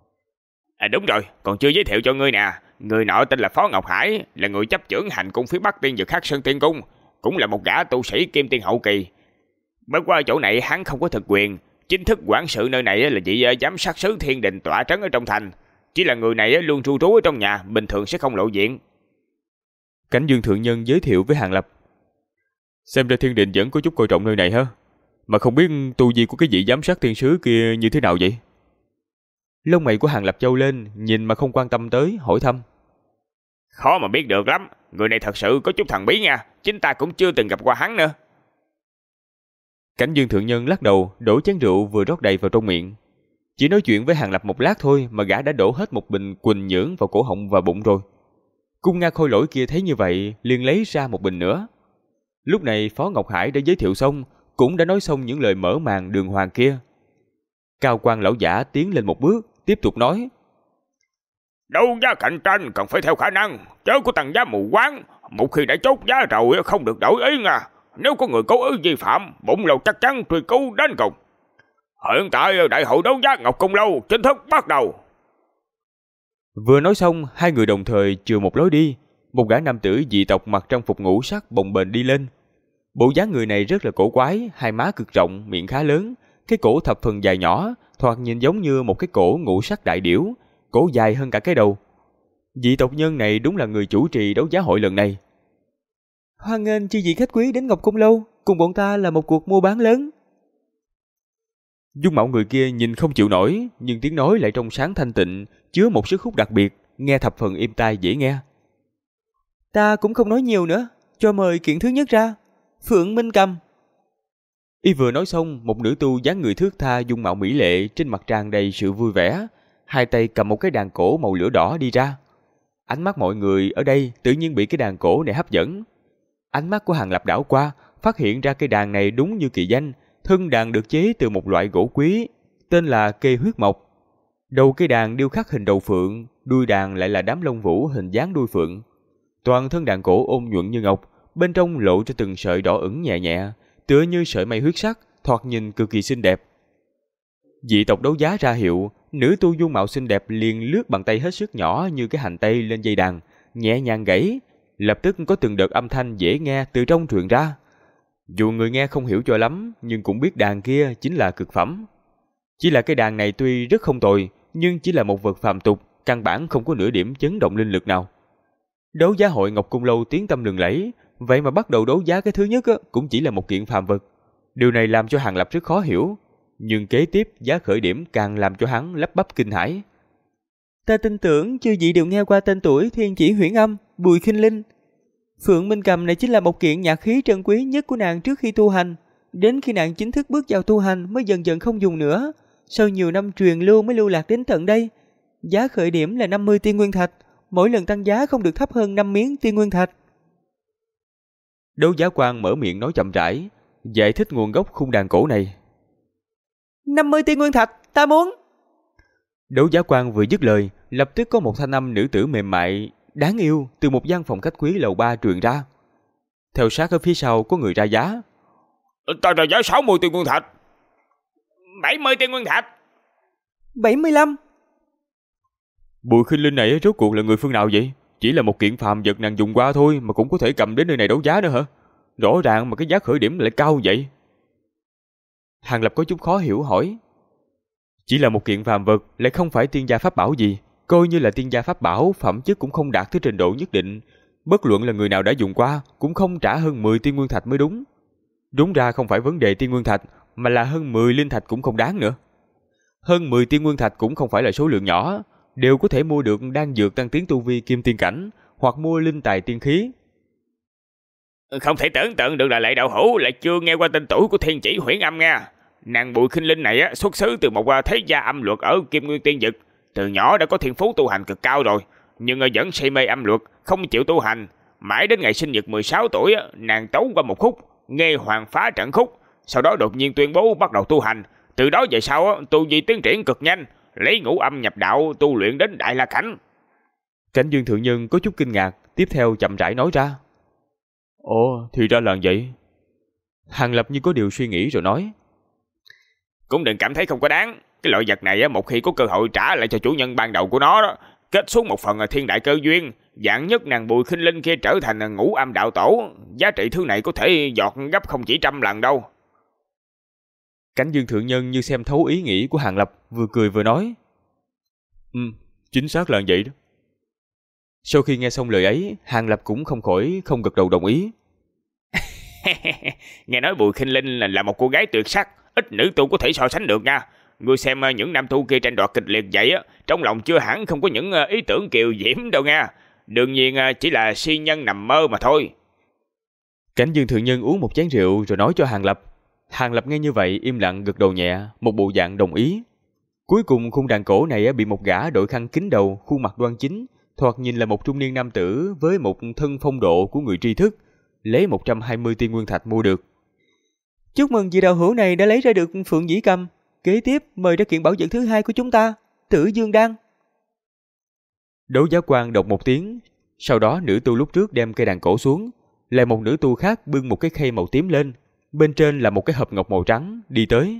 Đúng rồi, còn chưa giới thiệu cho ngươi nè. Người nọ tên là Phó Ngọc Hải, là người chấp chưởng hành cung phía Bắc Tiên Dực Hắc Sơn Tiên Cung, cũng là một gã tu sĩ kim tiên hậu kỳ. Bất qua chỗ này hắn không có thực quyền, chính thức quản sự nơi này là vị giám sát sứ Thiên Đình tọa trấn ở trong thành. Chỉ là người này luôn tru trú ở trong nhà, bình thường sẽ không lộ diện. Cảnh Dương Thượng Nhân giới thiệu với Hàng Lập. Xem ra Thiên Đình vẫn có chút coi trọng nơi này ha, mà không biết tu vi của cái vị giám sát thiên sứ kia như thế nào vậy? Lông mày của Hàng Lập trâu lên, nhìn mà không quan tâm tới, hỏi thăm. Khó mà biết được lắm, người này thật sự có chút thần bí nha, chính ta cũng chưa từng gặp qua hắn nữa. Cảnh Dương thượng nhân lắc đầu, đổ chén rượu vừa rót đầy vào trong miệng. Chỉ nói chuyện với Hàng Lập một lát thôi mà gã đã đổ hết một bình quỳnh nhưỡng vào cổ họng và bụng rồi. Cung Nga Khôi Lỗi kia thấy như vậy, liền lấy ra một bình nữa. Lúc này Phó Ngọc Hải đã giới thiệu xong, cũng đã nói xong những lời mở màn đường hoàng kia. Cao Quan lão giả tiến lên một bước, tiếp tục nói: Đấu giá cạnh tranh cần phải theo khả năng, chớ có tăng giá mù quáng. Một khi đã chốt giá rồi không được đổi ý nha. Nếu có người cố ý vi phạm, bổn lâu chắc chắn truy cứu đến cùng. Hiện tại đại hội đấu giá Ngọc Cung Lâu chính thức bắt đầu. Vừa nói xong, hai người đồng thời chừa một lối đi. Một gã nam tử dị tộc mặc trang phục ngũ sắc bồng bềnh đi lên. Bộ dáng người này rất là cổ quái, hai má cực rộng, miệng khá lớn, cái cổ thập phần dài nhỏ, thoạt nhìn giống như một cái cổ ngũ sắc đại điểu, cổ dài hơn cả cái đầu. Dị tộc nhân này đúng là người chủ trì đấu giá hội lần này. Hoan nghênh chư vị khách quý đến Ngọc Cung Lâu, cùng bọn ta là một cuộc mua bán lớn. Dung mạo người kia nhìn không chịu nổi, nhưng tiếng nói lại trong sáng thanh tịnh, chứa một sức hút đặc biệt, nghe thập phần êm tai dễ nghe. Ta cũng không nói nhiều nữa, cho mời kiện thứ nhất ra, Phượng Minh Cầm. Y vừa nói xong, một nữ tu dáng người thước tha, dung mạo mỹ lệ, trên mặt tràn đầy sự vui vẻ, hai tay cầm một cái đàn cổ màu lửa đỏ đi ra. Ánh mắt mọi người ở đây tự nhiên bị cái đàn cổ này hấp dẫn. Ánh mắt của Hàng Lập đảo qua, phát hiện ra cây đàn này đúng như kỳ danh, thân đàn được chế từ một loại gỗ quý, tên là cây huyết mộc. Đầu cây đàn điêu khắc hình đầu phượng, đuôi đàn lại là đám lông vũ hình dáng đuôi phượng. Toàn thân đàn cổ ôn nhuận như ngọc, bên trong lộ ra từng sợi đỏ ửng nhẹ nhẹ, tựa như sợi mây huyết sắc, thoạt nhìn cực kỳ xinh đẹp. Dị tộc đấu giá ra hiệu, nữ tu dung mạo xinh đẹp liền lướt bàn tay hết sức nhỏ như cái hành tây lên dây đàn, nhẹ nhàng gãy, lập tức có từng đợt âm thanh dễ nghe từ trong truyền ra. Dù người nghe không hiểu cho lắm, nhưng cũng biết đàn kia chính là cực phẩm. Chỉ là cái đàn này tuy rất không tồi, nhưng chỉ là một vật phàm tục, căn bản không có nửa điểm chấn động linh lực nào. Đấu giá hội Ngọc Cung Lâu tiếng tăm lừng lẫy, vậy mà bắt đầu đấu giá cái thứ nhất cũng chỉ là một kiện phàm vật. Điều này làm cho Hàng Lập rất khó hiểu, nhưng kế tiếp giá khởi điểm càng làm cho hắn lắp bắp kinh hãi. Ta tin tưởng chư vị đều nghe qua tên tuổi Thiên Chỉ Huyễn Âm, Bùi Khinh Linh. Phượng Minh Cầm này chính là một kiện nhạc khí trân quý nhất của nàng trước khi tu hành. Đến khi nàng chính thức bước vào tu hành mới dần dần không dùng nữa. Sau nhiều năm truyền lưu mới lưu lạc đến tận đây. Giá khởi điểm là 50 tiên nguyên thạch, mỗi lần tăng giá không được thấp hơn 5 miếng tiên nguyên thạch. Đấu giá quan mở miệng nói chậm rãi, giải thích nguồn gốc khung đàn cổ này. 50 tiên nguyên thạch, ta muốn. Đấu giá quan vừa dứt lời, lập tức có một thanh âm nữ tử mềm mại, đáng yêu từ một gian phòng khách quý lầu 3 truyền ra. Theo sát ở phía sau có người ra giá. Ta ra giá 60 tiên nguyên thạch. 70 tiên nguyên thạch. 75. Bùi Khinh Linh này rốt cuộc là người phương nào vậy? Chỉ là một kiện phàm vật nàng dùng qua thôi mà cũng có thể cầm đến nơi này đấu giá nữa hả? Rõ ràng mà cái giá khởi điểm lại cao vậy. Hàng Lập có chút khó hiểu hỏi. Chỉ là một kiện phàm vật, lại không phải tiên gia pháp bảo gì. Coi như là tiên gia pháp bảo, phẩm chất cũng không đạt tới trình độ nhất định. Bất luận là người nào đã dùng qua, cũng không trả hơn 10 tiên nguyên thạch mới đúng. Đúng ra không phải vấn đề tiên nguyên thạch, mà là hơn 10 linh thạch cũng không đáng nữa. Hơn 10 tiên nguyên thạch cũng không phải là số lượng nhỏ, đều có thể mua được đan dược tăng tiến tu vi kim tiên cảnh, hoặc mua linh tài tiên khí. Không thể tưởng tượng được là Lệ đạo hữu lại chưa nghe qua tên tuổi của Thiên Chỉ Huyễn Âm nha. Nàng Bùi Khinh Linh này xuất xứ từ một thế gia âm luật ở Kim Nguyên Tiên Dực, từ nhỏ đã có thiên phú tu hành cực cao rồi, nhưng vẫn say mê âm luật, không chịu tu hành. Mãi đến ngày sinh nhật 16 tuổi, nàng tấu qua một khúc nghe Hoàng Phá Trận Khúc, sau đó đột nhiên tuyên bố bắt đầu tu hành. Từ đó về sau tu vi tiến triển cực nhanh, lấy ngũ âm nhập đạo, tu luyện đến Đại La Cảnh. Cảnh Dương thượng nhân có chút kinh ngạc, tiếp theo chậm rãi nói ra. Ồ, thì ra là vậy. Hàng Lập như có điều suy nghĩ rồi nói. Cũng đừng cảm thấy không có đáng. Cái loại vật này một khi có cơ hội trả lại cho chủ nhân ban đầu của nó đó, kết xuống một phần thiên đại cơ duyên, dạng nhất nàng Bùi Khinh Linh kia trở thành ngũ âm đạo tổ, giá trị thứ này có thể giọt gấp không chỉ 100 lần đâu. Cảnh Dương thượng nhân như xem thấu ý nghĩ của Hàng Lập, vừa cười vừa nói. Chính xác là vậy đó. Sau khi nghe xong lời ấy, Hàng Lập cũng không khỏi không gật đầu đồng ý. Nghe nói Bùi Khinh Linh là một cô gái tuyệt sắc, ít nữ tu có thể so sánh được nha. Ngươi xem những nam tu kia tranh đoạt kịch liệt vậy trong lòng chưa hẳn không có những ý tưởng kiều diễm đâu nha. Đương nhiên chỉ là si nhân nằm mơ mà thôi. Cảnh Dương thượng nhân uống một chén rượu rồi nói cho Hàng Lập. Hàng Lập nghe như vậy im lặng gật đầu nhẹ, một bộ dạng đồng ý. Cuối cùng khung đàn cổ này bị một gã đội khăn kín đầu, khuôn mặt đoan chính, thoạt nhìn là một trung niên nam tử với một thân phong độ của người tri thức, lấy 120 tiên nguyên thạch mua được. Chúc mừng vị đạo hữu này đã lấy ra được Phượng Dĩ Cầm. Kế tiếp mời ra kiện bảo vật thứ hai của chúng ta, Tử Dương Đan. Đấu giá quan đọc một tiếng, sau đó nữ tu lúc trước đem cây đàn cổ xuống, lại một nữ tu khác bưng một cái khay màu tím lên, bên trên là một cái hộp ngọc màu trắng, đi tới.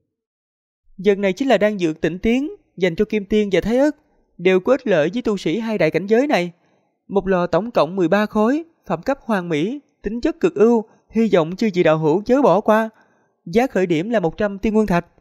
Vật này chính là đan dược tịnh tiến, dành cho kim tiên và thái ất, đều có ích lợi với tu sĩ hai đại cảnh giới này. Một lò tổng cộng 13 khối, phẩm cấp hoàn mỹ, tính chất cực ưu, hy vọng chư vị đạo hữu chớ bỏ qua. Giá khởi điểm là 100 tiên nguyên thạch.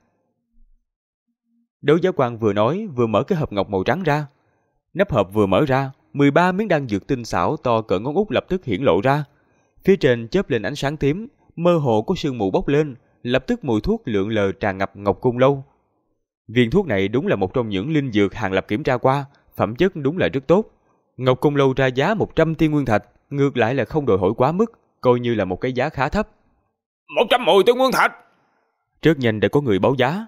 Đấu giá quan vừa nói vừa mở cái hộp ngọc màu trắng ra. Nắp hộp vừa mở ra, 13 miếng đan dược tinh xảo to cỡ ngón út lập tức hiển lộ ra. Phía trên chớp lên ánh sáng tím, mơ hồ có sương mù bốc lên, lập tức mùi thuốc lượn lờ tràn ngập Ngọc Cung Lâu. Viên thuốc này đúng là một trong những linh dược Hàng Lập kiểm tra qua, phẩm chất đúng là rất tốt. Ngọc Cung Lâu ra giá 100 tiên nguyên thạch, ngược lại là không đòi hỏi quá mức, coi như là một cái giá khá thấp. 110 tiên nguyên thạch. Rất nhanh đã có người báo giá.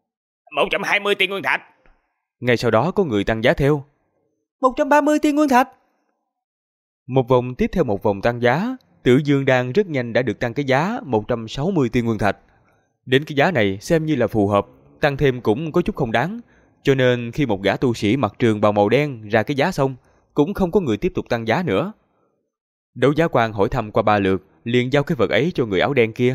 120 tiên nguyên thạch. Ngay sau đó có người tăng giá theo. 130 tiên nguyên thạch. Một vòng tiếp theo một vòng tăng giá, Tử Dương Đan rất nhanh đã được tăng cái giá 160 tiên nguyên thạch. Đến cái giá này xem như là phù hợp, tăng thêm cũng có chút không đáng, cho nên khi một gã tu sĩ mặc trường bào màu đen ra cái giá xong, cũng không có người tiếp tục tăng giá nữa. Đấu giá quan hỏi thăm qua 3 lượt, liền giao cái vật ấy cho người áo đen kia.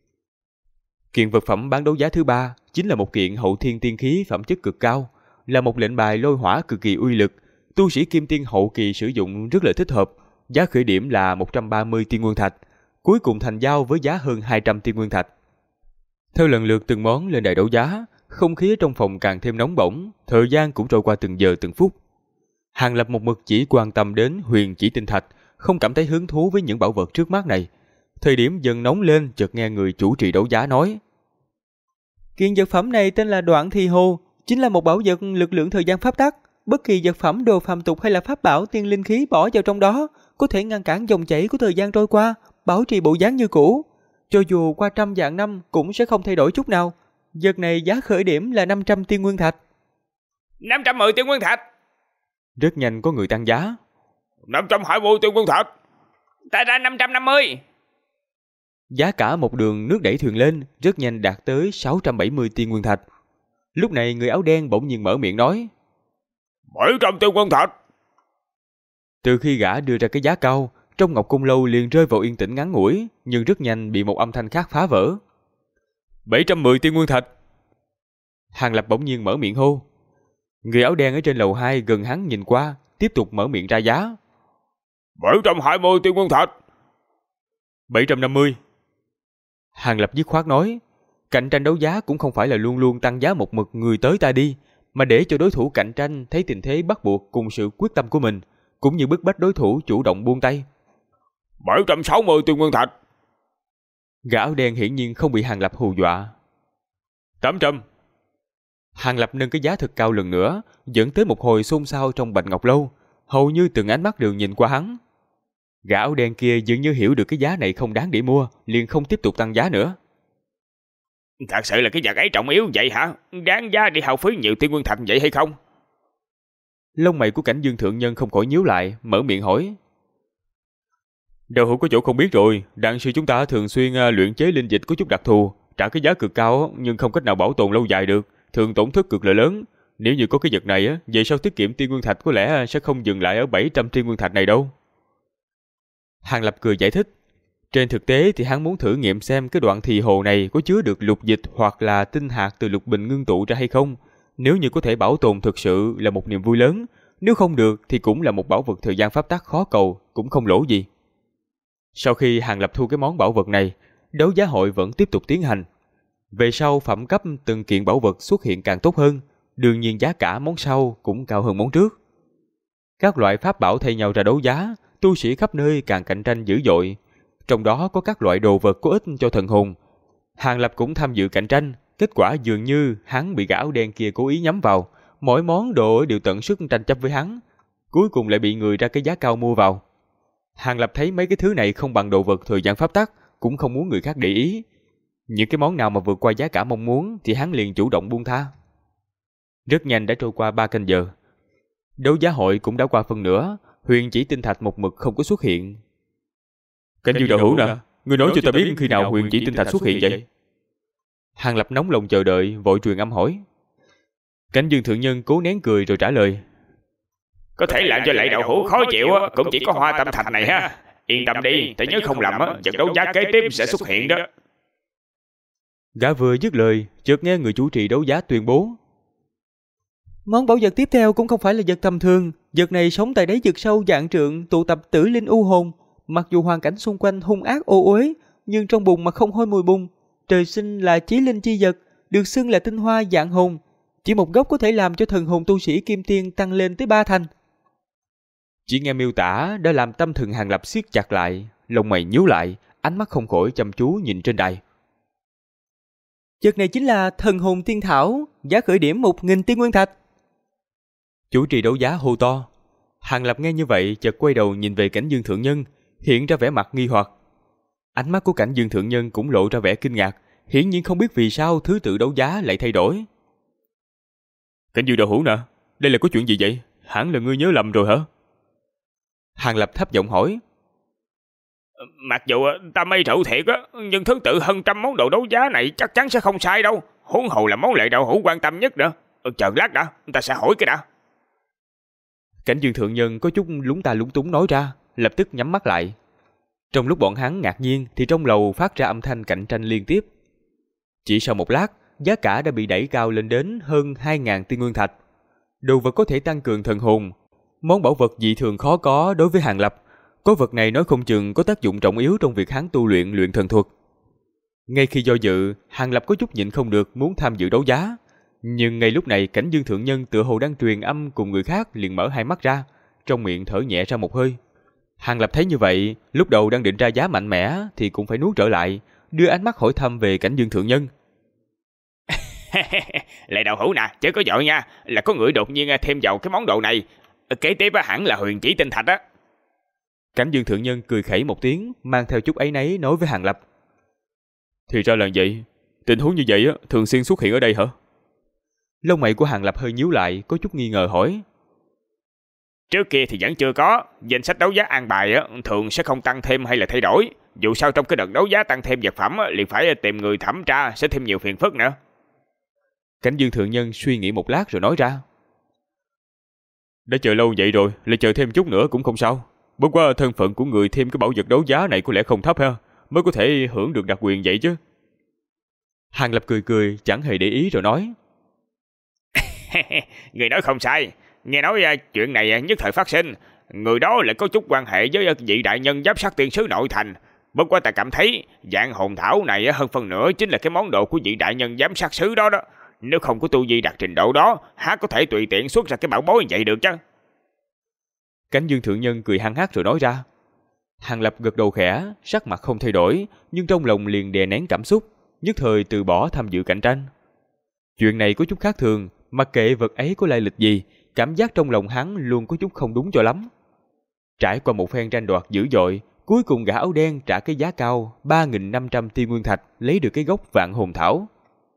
Kiện vật phẩm bán đấu giá thứ 3 chính là một kiện hậu thiên tiên khí phẩm chất cực cao, là một lệnh bài lôi hỏa cực kỳ uy lực, tu sĩ kim tiên hậu kỳ sử dụng rất là thích hợp. Giá khởi điểm là 130 tiên nguyên thạch, cuối cùng thành giao với giá hơn 200 tiên nguyên thạch. Theo lần lượt từng món lên đài đấu giá, không khí trong phòng càng thêm nóng bỏng, thời gian cũng trôi qua từng giờ từng phút. Hàng Lập một mực chỉ quan tâm đến huyền chỉ tinh thạch, không cảm thấy hứng thú với những bảo vật trước mắt này. Thời điểm dần nóng lên, chợt nghe người chủ trì đấu giá nói: Kiện vật phẩm này tên là Đoạn Thì Hồ, chính là một bảo vật lực lượng thời gian pháp tắc. Bất kỳ vật phẩm đồ phàm tục hay là pháp bảo tiên linh khí bỏ vào trong đó, có thể ngăn cản dòng chảy của thời gian trôi qua, bảo trì bộ dáng như cũ. Cho dù qua trăm vạn năm cũng sẽ không thay đổi chút nào. Vật này giá khởi điểm là 500 tiên nguyên thạch. 510 tiên nguyên thạch. Rất nhanh có người tăng giá. 520 tiên nguyên thạch. Ta ra 550. Giá cả một đường nước đẩy thuyền lên, rất nhanh đạt tới 670 tiên nguyên thạch. Lúc này người áo đen bỗng nhiên mở miệng nói: 700 tiên nguyên thạch. Từ khi gã đưa ra cái giá cao, trong Ngọc Cung Lâu liền rơi vào yên tĩnh ngắn ngủi, nhưng rất nhanh bị một âm thanh khác phá vỡ. 710 tiên nguyên thạch. Hàng Lập bỗng nhiên mở miệng hô. Người áo đen ở trên lầu 2 gần hắn nhìn qua, tiếp tục mở miệng ra giá. 720 tiên nguyên thạch. 750. Hàng Lập dứt khoát nói, cạnh tranh đấu giá cũng không phải là luôn luôn tăng giá một mực người tới ta đi, mà để cho đối thủ cạnh tranh thấy tình thế bắt buộc cùng sự quyết tâm của mình, cũng như bức bách đối thủ chủ động buông tay. 760 tiên nguyên thạch. Gã áo đen hiển nhiên không bị Hàng Lập hù dọa. 800. Hàng Lập nâng cái giá thật cao lần nữa, dẫn tới một hồi xôn xao trong Bạch Ngọc Lâu, hầu như từng ánh mắt đều nhìn qua hắn. Gã áo đen kia dường như hiểu được cái giá này không đáng để mua, liền không tiếp tục tăng giá nữa. Thật sự là cái vật ấy trọng yếu vậy hả? Đáng giá để hao phí nhiều tiên nguyên thạch vậy hay không? Lông mày của Cảnh Dương thượng nhân không khỏi nhíu lại, mở miệng hỏi. Đạo hữu có chỗ không biết rồi, đan sư chúng ta thường xuyên luyện chế linh dịch có chút đặc thù, trả cái giá cực cao nhưng không cách nào bảo tồn lâu dài được, thường tổn thất cực là lớn. Nếu như có cái vật này vậy sau tiết kiệm tiên nguyên thạch có lẽ sẽ không dừng lại ở 700 tiên nguyên thạch này đâu. Hàng Lập cười giải thích. Trên thực tế thì hắn muốn thử nghiệm xem cái đoạn thì hồ này có chứa được lục dịch hoặc là tinh hạt từ lục bình ngưng tụ ra hay không. Nếu như có thể bảo tồn thực sự là một niềm vui lớn, nếu không được thì cũng là một bảo vật thời gian pháp tắc khó cầu, cũng không lỗ gì. Sau khi Hàng Lập thu cái món bảo vật này, đấu giá hội vẫn tiếp tục tiến hành. Về sau phẩm cấp từng kiện bảo vật xuất hiện càng tốt hơn, đương nhiên giá cả món sau cũng cao hơn món trước. Các loại pháp bảo thay nhau ra đấu giá, tu sĩ khắp nơi càng cạnh tranh dữ dội. Trong đó có các loại đồ vật có ích cho thần hồn. Hàng Lập cũng tham dự cạnh tranh, kết quả dường như hắn bị gã áo đen kia cố ý nhắm vào, mỗi món đồ đều tận sức tranh chấp với hắn, cuối cùng lại bị người ra cái giá cao mua vào. Hàng Lập thấy mấy cái thứ này không bằng đồ vật thời gian pháp tắc, cũng không muốn người khác để ý. Những cái món nào mà vượt qua giá cả mong muốn thì hắn liền chủ động buông tha. Rất nhanh đã trôi qua 3 canh giờ. Đấu giá hội cũng đã qua phần nửa, huyền chỉ tinh thạch một mực không có xuất hiện. Cảnh Dương đạo hữu nè, ngươi nói cho ta biết khi nào huyền chỉ tinh thạch xuất hiện vậy? Hàng Lập nóng lòng chờ đợi, vội truyền âm hỏi. Cảnh Dương thượng nhân cố nén cười rồi trả lời. Có thể làm cho Lệ đạo hữu khó chịu cũng chỉ có hoa tâm thạch này ha. Yên tâm đi, ta nhớ không lầm trận đấu giá kế tiếp sẽ xuất hiện đó. Gã vừa dứt lời, chợt nghe người chủ trì đấu giá tuyên bố. Món bảo vật tiếp theo cũng không phải là vật tầm thường. Vật này sống tại đáy vực sâu vạn trượng, tụ tập tử linh u hồn. Mặc dù hoàn cảnh xung quanh hung ác ô uế, nhưng trong bùn mà không hôi mùi bùn. Trời sinh là chí linh chi vật, được xưng là tinh hoa vạn hồn. Chỉ một gốc có thể làm cho thần hồn tu sĩ kim tiên tăng lên tới 3 thành. Chỉ nghe miêu tả đã làm tâm thần Hàng Lập siết chặt lại, lông mày nhíu lại, ánh mắt không khỏi chăm chú nhìn trên đài. Vật này chính là thần hồn tiên thảo, giá khởi điểm 1000 tiên nguyên thạch. Chủ trì đấu giá hô to. Hàng Lập nghe như vậy chợt quay đầu nhìn về Cảnh Dương thượng nhân, hiện ra vẻ mặt nghi hoặc. Ánh mắt của Cảnh Dương thượng nhân cũng lộ ra vẻ kinh ngạc, hiển nhiên không biết vì sao thứ tự đấu giá lại thay đổi. Cảnh Dương đạo hữu nè, đây là có chuyện gì vậy? Hẳn là ngươi nhớ lầm rồi hả? Hàng Lập thấp giọng hỏi. Mặc dù ta mê rượu thiệt á, nhưng thứ tự hơn trăm món đồ đấu giá này chắc chắn sẽ không sai đâu. Huống hồ là món Lệ đạo hữu quan tâm nhất nữa. Chờ lát đã, ta sẽ hỏi cái đã. Cảnh Dương thượng nhân có chút lúng ta lúng túng nói ra, lập tức nhắm mắt lại. Trong lúc bọn hắn ngạc nhiên thì trong lầu phát ra âm thanh cạnh tranh liên tiếp. Chỉ sau một lát, giá cả đã bị đẩy cao lên đến hơn 2000 tiên nguyên thạch. Đồ vật có thể tăng cường thần hồn, món bảo vật dị thường khó có đối với Hàng Lập. Có vật này nói không chừng có tác dụng trọng yếu trong việc hắn tu luyện thần thuật. Ngay khi do dự, Hàng Lập có chút nhịn không được muốn tham dự đấu giá. Nhưng ngay lúc này Cảnh Dương thượng nhân tựa hồ đang truyền âm cùng người khác liền mở hai mắt ra, trong miệng thở nhẹ ra một hơi. Hàng Lập thấy như vậy, lúc đầu đang định ra giá mạnh mẽ thì cũng phải nuốt trở lại, đưa ánh mắt hỏi thăm về Cảnh Dương thượng nhân. Lệ đạo hữu nè, chớ có vội nha, là có người đột nhiên thêm vào cái món đồ này. Kế tiếp hẳn là huyền chỉ tinh thạch á. Cảnh Dương thượng nhân cười khẩy một tiếng, mang theo chút áy náy nói với Hàng Lập. Thì ra là vậy, tình huống như vậy thường xuyên xuất hiện ở đây hả? Lông mày của Hàng Lập hơi nhíu lại, có chút nghi ngờ hỏi. Trước kia thì vẫn chưa có, danh sách đấu giá an bài thường sẽ không tăng thêm hay là thay đổi. Dù sao trong cái đợt đấu giá tăng thêm vật phẩm liền phải tìm người thẩm tra, sẽ thêm nhiều phiền phức nữa. Cảnh Dương thượng nhân suy nghĩ một lát rồi nói ra. Đã chờ lâu vậy rồi, lại chờ thêm chút nữa cũng không sao. Bất quá thân phận của người thêm cái bảo vật đấu giá này có lẽ không thấp ha, mới có thể hưởng được đặc quyền vậy chứ. Hàng Lập cười cười, chẳng hề để ý rồi nói. Người nói không sai, nghe nói chuyện này nhất thời phát sinh. Người đó lại có chút quan hệ với vị đại nhân giám sát tiên sứ nội thành. Bất quá ta cảm thấy dạng hồn thảo này hơn phần nữa chính là cái món đồ của vị đại nhân giám sát sứ đó đó. Nếu không có tu vi đạt trình độ đó, há có thể tùy tiện xuất ra cái bảo bối như vậy được chứ? Cảnh Dương thượng nhân cười hăng hắc rồi nói ra. Hàng Lập gật đầu khẽ, sắc mặt không thay đổi, nhưng trong lòng liền đè nén cảm xúc, nhất thời từ bỏ tham dự cạnh tranh. Chuyện này có chút khác thường, mặc kệ vật ấy có lai lịch gì, cảm giác trong lòng hắn luôn có chút không đúng cho lắm. Trải qua một phen tranh đoạt dữ dội, cuối cùng gã áo đen trả cái giá cao 3.500 tiên nguyên thạch lấy được cái gốc vạn hồn thảo.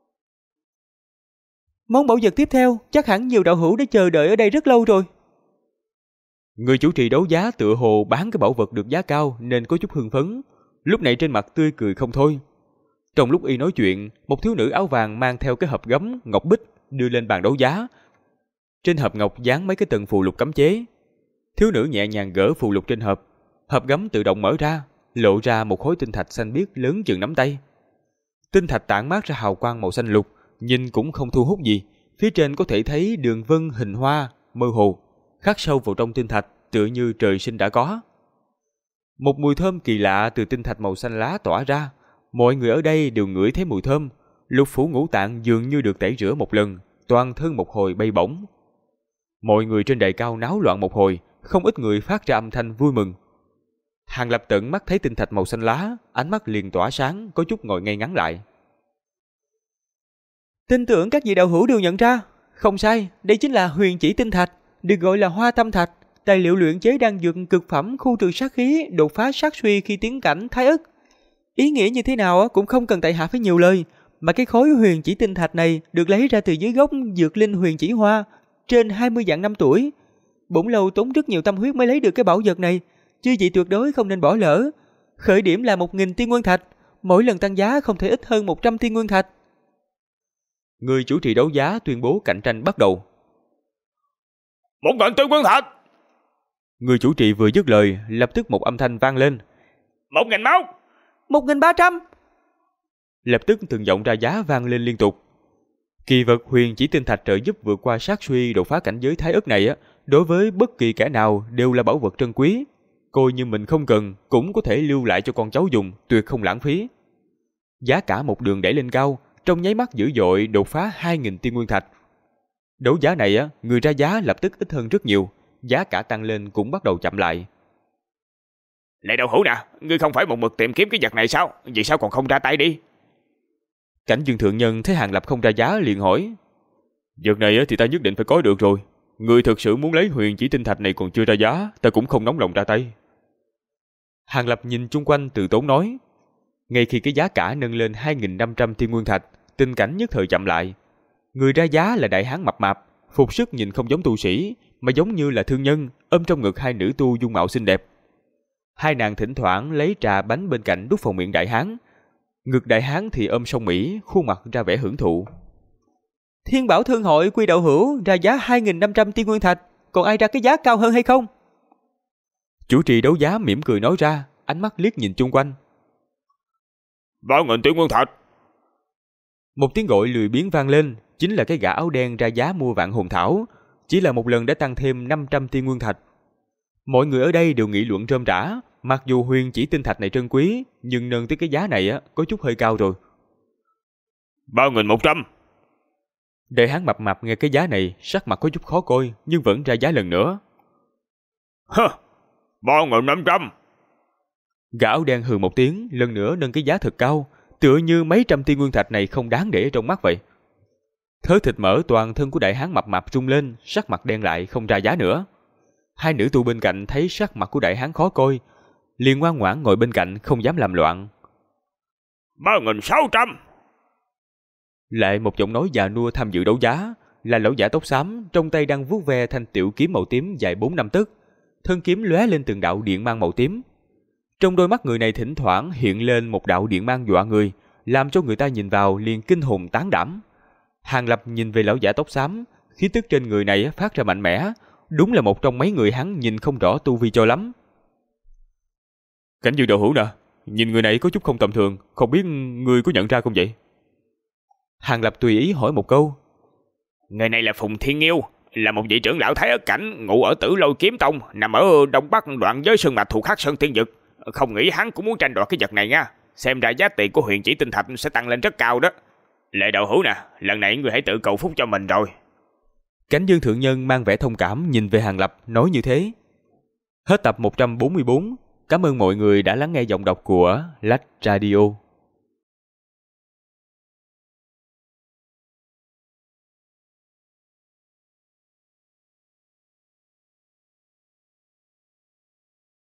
Món bảo vật tiếp theo, chắc hẳn nhiều đạo hữu đã chờ đợi ở đây rất lâu rồi. Người chủ trì đấu giá tựa hồ bán cái bảo vật được giá cao nên có chút hưng phấn, lúc này trên mặt tươi cười không thôi. Trong lúc y nói chuyện, một thiếu nữ áo vàng mang theo cái hộp gấm ngọc bích đưa lên bàn đấu giá. Trên hộp ngọc dán mấy cái tầng phù lục cấm chế. Thiếu nữ nhẹ nhàng gỡ phù lục trên hộp, hộp gấm tự động mở ra, lộ ra một khối tinh thạch xanh biếc lớn chừng nắm tay. Tinh thạch tản mát ra hào quang màu xanh lục, nhìn cũng không thu hút gì. Phía trên có thể thấy đường vân hình hoa mơ hồ, khắc sâu vào trong tinh thạch, tựa như trời sinh đã có. Một mùi thơm kỳ lạ từ tinh thạch màu xanh lá tỏa ra, mọi người ở đây đều ngửi thấy mùi thơm. Lục phủ ngũ tạng dường như được tẩy rửa một lần, toàn thân một hồi bay bổng. Mọi người trên đài cao náo loạn một hồi, không ít người phát ra âm thanh vui mừng. Hàng Lập tận mắt thấy tinh thạch màu xanh lá, ánh mắt liền tỏa sáng, có chút ngồi ngay ngắn lại. Tin tưởng các vị đạo hữu đều nhận ra, không sai, đây chính là huyền chỉ tinh thạch, được gọi là hoa tâm thạch, tài liệu luyện chế đan dược cực phẩm khu trừ sát khí, đột phá sát suy khi tiến cảnh thái ức. Ý nghĩa như thế nào cũng không cần tại hạ phải nhiều lời, mà cái khối huyền chỉ tinh thạch này được lấy ra từ dưới gốc dược linh huyền chỉ hoa, trên 20 vạn năm tuổi. Bổn lâu tốn rất nhiều tâm huyết mới lấy được cái bảo vật này, chư vị tuyệt đối không nên bỏ lỡ. Khởi điểm là 1.000 tiên nguyên thạch, mỗi lần tăng giá không thể ít hơn 100 tiên nguyên thạch. Người chủ trì đấu giá tuyên bố cạnh tranh bắt đầu. 1.000 tiên nguyên thạch. Người chủ trì vừa dứt lời, lập tức một âm thanh vang lên. 1.000 máu. 1.300. Lập tức từng giọng ra giá vang lên liên tục. Kỳ vật huyền chỉ tinh thạch trợ giúp vượt qua sát suy đột phá cảnh giới thái ức này đối với bất kỳ kẻ nào đều là bảo vật trân quý. Coi như mình không cần cũng có thể lưu lại cho con cháu dùng, tuyệt không lãng phí. Giá cả một đường đẩy lên cao, trong nháy mắt dữ dội đột phá 2.000 tiên nguyên thạch. Đấu giá này người ra giá lập tức ít hơn rất nhiều, giá cả tăng lên cũng bắt đầu chậm lại. Lệ Đạo Hữu nè, ngươi không phải một mực tìm kiếm cái vật này sao? Vì sao còn không ra tay đi? Cảnh Dương thượng nhân thấy Hàng Lập không ra giá liền hỏi. Vật này thì ta nhất định phải có được rồi. Người thực sự muốn lấy huyền chỉ tinh thạch này còn chưa ra giá, ta cũng không nóng lòng ra tay. Hàng Lập nhìn chung quanh từ tốn nói. Ngay khi cái giá cả nâng lên 2.500 tiên nguyên thạch, tình cảnh nhất thời chậm lại. Người ra giá là đại hán mập mạp, phục sức nhìn không giống tu sĩ, mà giống như là thương nhân, ôm trong ngực hai nữ tu dung mạo xinh đẹp. Hai nàng thỉnh thoảng lấy trà bánh bên cạnh đút vào miệng đại hán. Ngực đại hán thì ôm song Mỹ, khuôn mặt ra vẻ hưởng thụ. Thiên Bảo Thương hội Quy Đạo Hữu ra giá 2.500 tiên nguyên thạch, còn ai ra cái giá cao hơn hay không? Chủ trì đấu giá mỉm cười nói ra, ánh mắt liếc nhìn chung quanh. 3.000 tiên nguyên thạch. Một tiếng gọi lười biếng vang lên, chính là cái gã áo đen ra giá mua vạn hồn thảo, chỉ là một lần đã tăng thêm 500 tiên nguyên thạch. Mọi người ở đây đều nghị luận rôm rả, mặc dù huyền chỉ tinh thạch này trân quý, nhưng nâng tới cái giá này có chút hơi cao rồi. 3.100. Đại hán mập mạp nghe cái giá này, sắc mặt có chút khó coi, nhưng vẫn ra giá lần nữa. 3.500. Gã áo đen hừ một tiếng, lần nữa nâng cái giá thật cao, tựa như mấy trăm tiên nguyên thạch này không đáng để trong mắt vậy. Thớ thịt mỡ toàn thân của đại hán mập mạp rung lên, sắc mặt đen lại không ra giá nữa. Hai nữ tu bên cạnh thấy sắc mặt của đại hán khó coi, liền ngoan ngoãn ngồi bên cạnh không dám làm loạn. 3.600. Lại một giọng nói già nua tham dự đấu giá, là lão giả tóc xám, trong tay đang vuốt ve thanh tiểu kiếm màu tím dài 4-5 tấc, thân kiếm lóe lên từng đạo điện mang màu tím. Trong đôi mắt người này thỉnh thoảng hiện lên một đạo điện mang dọa người, làm cho người ta nhìn vào liền kinh hồn tán đảm. Hàng Lập nhìn về lão giả tóc xám, khí tức trên người này phát ra mạnh mẽ, đúng là một trong mấy người hắn nhìn không rõ tu vi cho lắm. Cảnh Dương đạo hữu nè, nhìn người này có chút không tầm thường, không biết người có nhận ra không vậy? Hàng Lập tùy ý hỏi một câu. Người này là Phùng Thiên Nghiêu, là một vị trưởng lão thái ất cảnh, ngụ ở Tử Lôi Kiếm Tông, nằm ở đông bắc đoạn giới sơn mạch thuộc Hắc Sơn Tiên Vực. Không nghĩ hắn cũng muốn tranh đoạt cái vật này nha. Xem ra giá tiền của huyền chỉ tinh thạch sẽ tăng lên rất cao đó. Lệ đạo hữu nè, lần này người hãy tự cầu phúc cho mình rồi. Cảnh Dương thượng nhân mang vẻ thông cảm nhìn về Hàng Lập nói như thế. Hết tập 144. Cảm ơn mọi người đã lắng nghe giọng đọc của Lách Radio.